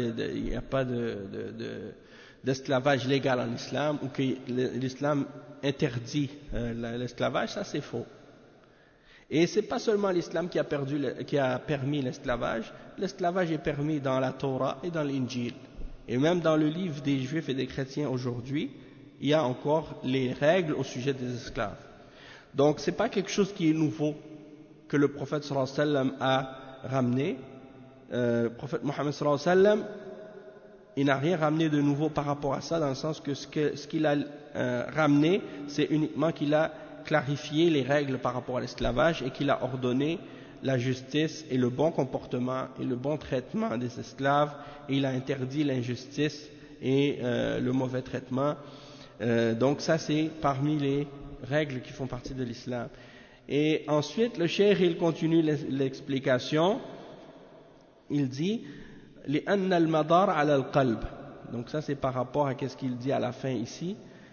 d'esclavage légal en islam ou que l'islam interdit l'esclavage, ça c'est faux. Et c'est pas seulement l'islam qui a permis l'esclavage est permis dans la Torah et dans l'Injil. Et même dans le livre des Juifs et des chrétiens aujourd'hui, il y a encore les règles au sujet des esclaves. Donc c'est pas quelque chose qui est nouveau que le prophète sallallahu alayhi wa sallam a ramené. Le prophète Mohammed sallallahu alayhi wa sallam, il n'a rien ramené de nouveau par rapport à ça, dans le sens que ce qu'il a ramené, c'est uniquement qu'il a clarifié les règles par rapport à l'esclavage et qu'il a ordonné la justice et le bon comportement et le bon traitement des esclaves, et il a interdit l'injustice et le mauvais traitement. Donc ça c'est parmi les règles qui font partie de l'islam. Et ensuite le cheikh il continue l'explication, il dit لأن المدار على القلب. Donc ça c'est par rapport à ce qu'il dit à la fin ici.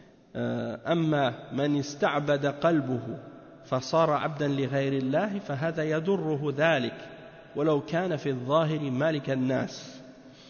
أما من استعبد قلبه فصار عبدا لغير الله فهذا يضره ذلك ولو كان في الظاهر مالك الناس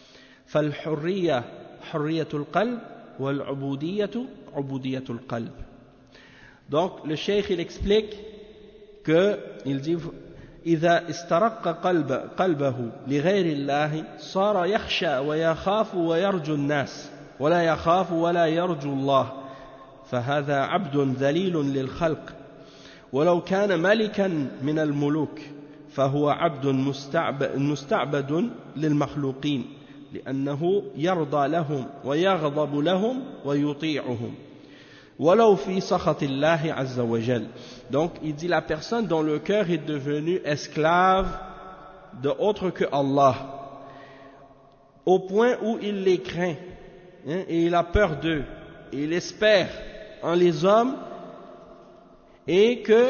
فالحرية حرية القلب والعبودية عبودية القلب. Donc le cheikh il explique que il dit إذا استرق قلبه لغير الله صار يخشى ويخاف ويرجو الناس ولا يخاف ولا يرجو الله فهذا عبد ذليل للخلق ولو كان ملكا من الملوك فهو عبد مستعبد للمخلوقين لأنه يرضى لهم ويغضب لهم ويطيعهم ولو في سخط الله عز وجل. Donc il dit la personne dont le cœur est devenu esclave de autre que Allah au point où il les craint et il a peur d'eux et il espère en les hommes et que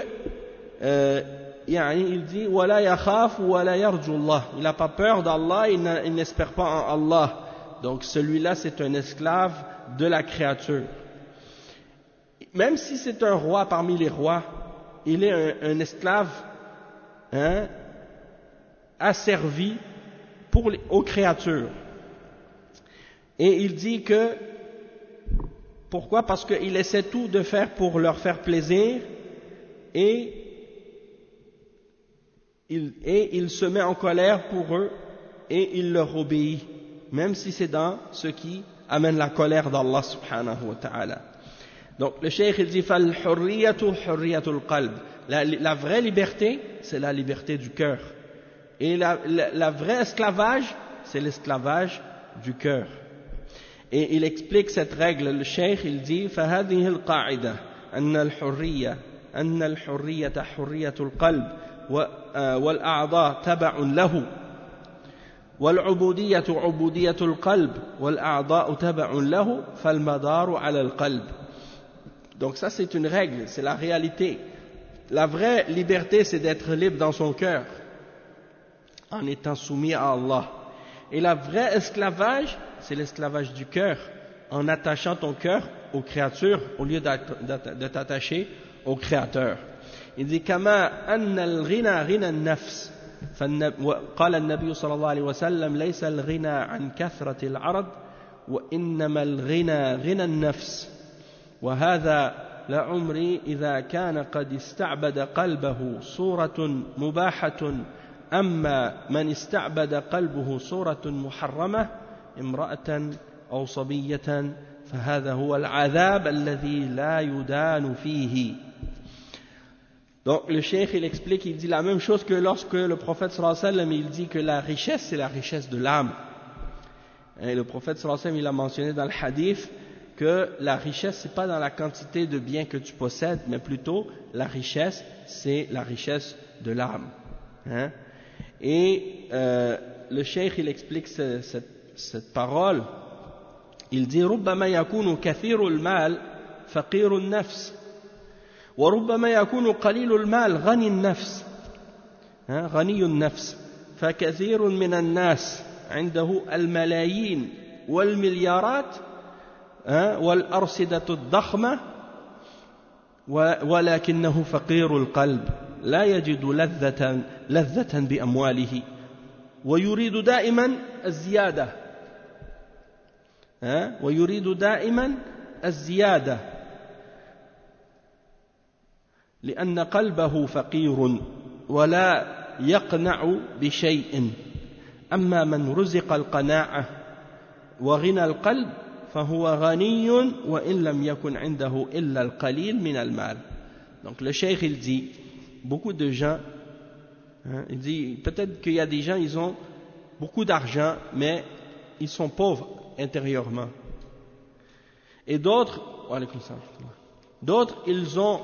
il dit wala yakhaf wala yarju Allah, il n'a pas peur d'Allah, il n'espère pas en Allah. Donc celui-là c'est un esclave de la créature. Même si c'est un roi parmi les rois, il est un esclave asservi aux créatures. Et il dit que pourquoi? Parce qu'il essaie tout de faire pour leur faire plaisir et il se met en colère pour eux et il leur obéit, même si c'est dans ce qui amène la colère d'Allah subhanahu wa ta'ala. Donc le cheikh il dit فَالْحُرِّيَّةُ حُرِّيَّةُ الْقَلْبِ. La vraie liberté, c'est la liberté du cœur. Et la vraie esclavage, c'est l'esclavage du cœur. Et il explique cette règle, le cheikh il dit فَهَذِهِ الْقَاعِدَةِ أَنَّ الْحُرِّيَّةَ حُرِّيَّةُ الْقَلْبِ والأعضاء تبع له والعبودية عبودية القلب والأعضاء تبع له فالمدار على القلب. Donc ça c'est une règle, c'est la réalité. La vraie liberté c'est d'être libre dans son cœur en étant soumis à Allah. Et la vraie esclavage c'est l'esclavage du cœur, en attachant ton cœur aux créatures au lieu de t'attacher au Créateur. Il dit كما أن الغنى غنى النفس قال النبي صلى الله عليه وسلم ليس الغنى عن كثرة العرض وإنما الغنى غنى النفس وهذا لعمري إذا كان قد استعبد قلبه صورة مباحة أما من استعبد قلبه صورة محرمة امرأة أو صبية فهذا هو العذاب الذي لا يدان فيه. Donc le cheikh il explique, il dit la même chose que lorsque le prophète sallallahu alayhi wa sallam il dit que la richesse c'est la richesse de l'âme. Et le prophète sallallahu alayhi wa sallam il a mentionné dans le hadith que la richesse c'est pas dans la quantité de biens que tu possèdes, mais plutôt la richesse c'est la richesse de l'âme. Hein? Et le cheikh il explique cette parole. Il dit ربما يكون كثير المال فقير النفس وربما يكون قليل المال غني النفس غني النفس فكثير من الناس عنده الملايين والمليارات والأرصدة الضخمة ولكنه فقير القلب لا يجد لذة بأمواله ويريد دائما الزيادة ويريد دائما الزيادة لأن قلبه فقير ولا يقنع بشيء أما من رزق القناعة وغنى القلب فهو غني وإن لم يكن عنده إلا القليل من المال. Donc le cheikh il dit beaucoup de gens il dit peut-être qu'il y a des gens ils ont beaucoup d'argent mais ils sont pauvres intérieurement et d'autres ils ont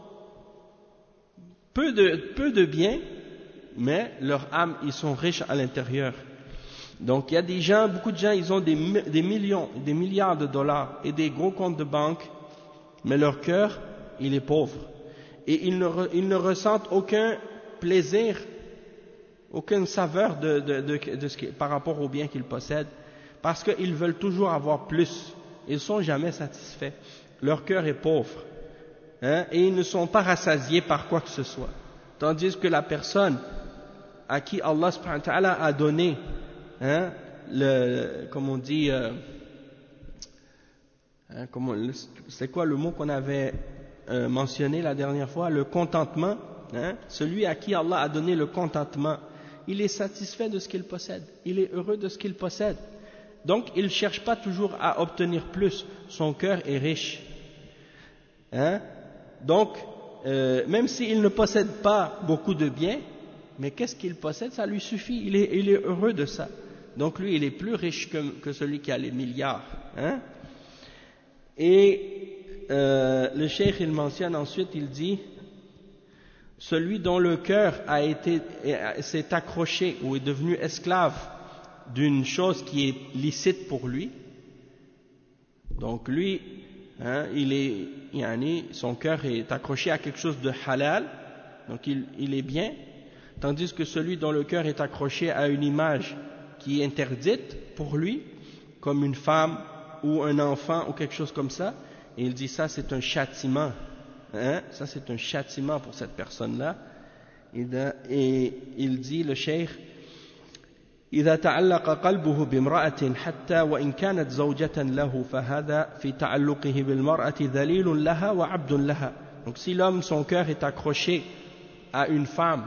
peu de biens mais leur âme ils sont riches à l'intérieur. Donc il y a des gens, beaucoup de gens ils ont des millions, des milliards de dollars et des gros comptes de banque mais leur cœur il est pauvre et ils ne ressentent aucun plaisir, aucune saveur par rapport aux biens qu'ils possèdent parce qu'ils veulent toujours avoir plus, ils ne sont jamais satisfaits, leur cœur est pauvre et ils ne sont pas rassasiés par quoi que ce soit, tandis que la personne à qui Allah subhanahu wa ta'ala a donné comme on dit c'est quoi le mot qu'on avait mentionné la dernière fois, le contentement, celui à qui Allah a donné le contentement, il est satisfait de ce qu'il possède, il est heureux de ce qu'il possède, donc il ne cherche pas toujours à obtenir plus, son cœur est riche, donc même s'il ne possède pas beaucoup de biens, mais qu'est-ce qu'il possède, ça lui suffit, il est heureux de ça, donc lui il est plus riche que celui qui a les milliards, et le cheikh il mentionne ensuite, il dit celui dont le cœur s'est accroché ou est devenu esclave d'une chose qui est licite pour lui, donc lui son cœur est accroché à quelque chose de halal, donc il est bien, tandis que celui dont le cœur est accroché à une image qui est interdite pour lui, comme une femme ou un enfant ou quelque chose comme ça, et il dit ça c'est un châtiment, ça c'est un châtiment pour cette personne-là, et il dit le cheikh إذا تعلق قلبه بامرأة حتى وإن كانت زوجة له فهذا في تعلقه بالمرأة ذليل لها وعبد لها. Donc si l'homme son cœur est accroché à une femme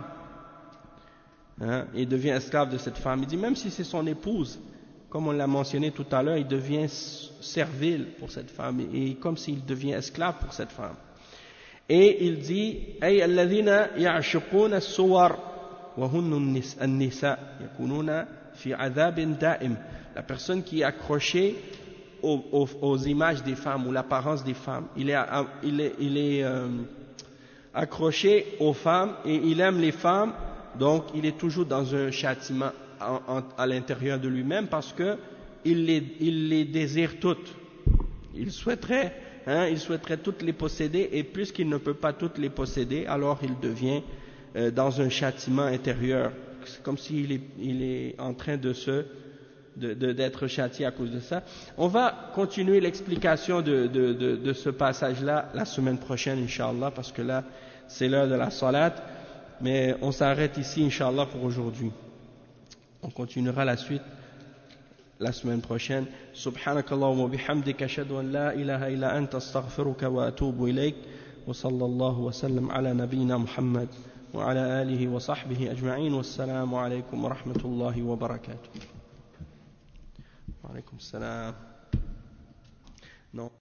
il devient esclave de cette femme, il dit même si c'est son épouse, comme on l'a mentionné tout à l'heure, il devient servile pour cette femme et comme s'il devient esclave pour cette femme. Et il dit أي الذين يعشقون الصور وهن النساء يكونون في عذاب دائم. La personne qui est accrochée aux images des femmes ou l'apparence des femmes, il est accroché aux femmes et il aime les femmes, donc il est toujours dans un châtiment à l'intérieur de lui-même parce que il les désire toutes. Il souhaiterait toutes les posséder et puisqu'il ne peut pas toutes les posséder, alors il devient dans un châtiment intérieur. C'est comme s'il est en train d'être châtié à cause de ça. On va continuer l'explication de ce passage-là la semaine prochaine, Inch'Allah, parce que là, c'est l'heure de la salat. Mais on s'arrête ici, Inch'Allah, pour aujourd'hui. On continuera la suite la semaine prochaine. Subhanakallahumma wa bihamdika ashhadu an la ilaha illa anta astaghfiruka wa atubu ilayk. Wa sallallahu wa sallam ala nabiyyina Muhammad wa ala alihi wa sahbihi ajma'in. Wassalamu alaykum wa rahmatullahi wa barakatuh. Wa alaykum assalam. Non.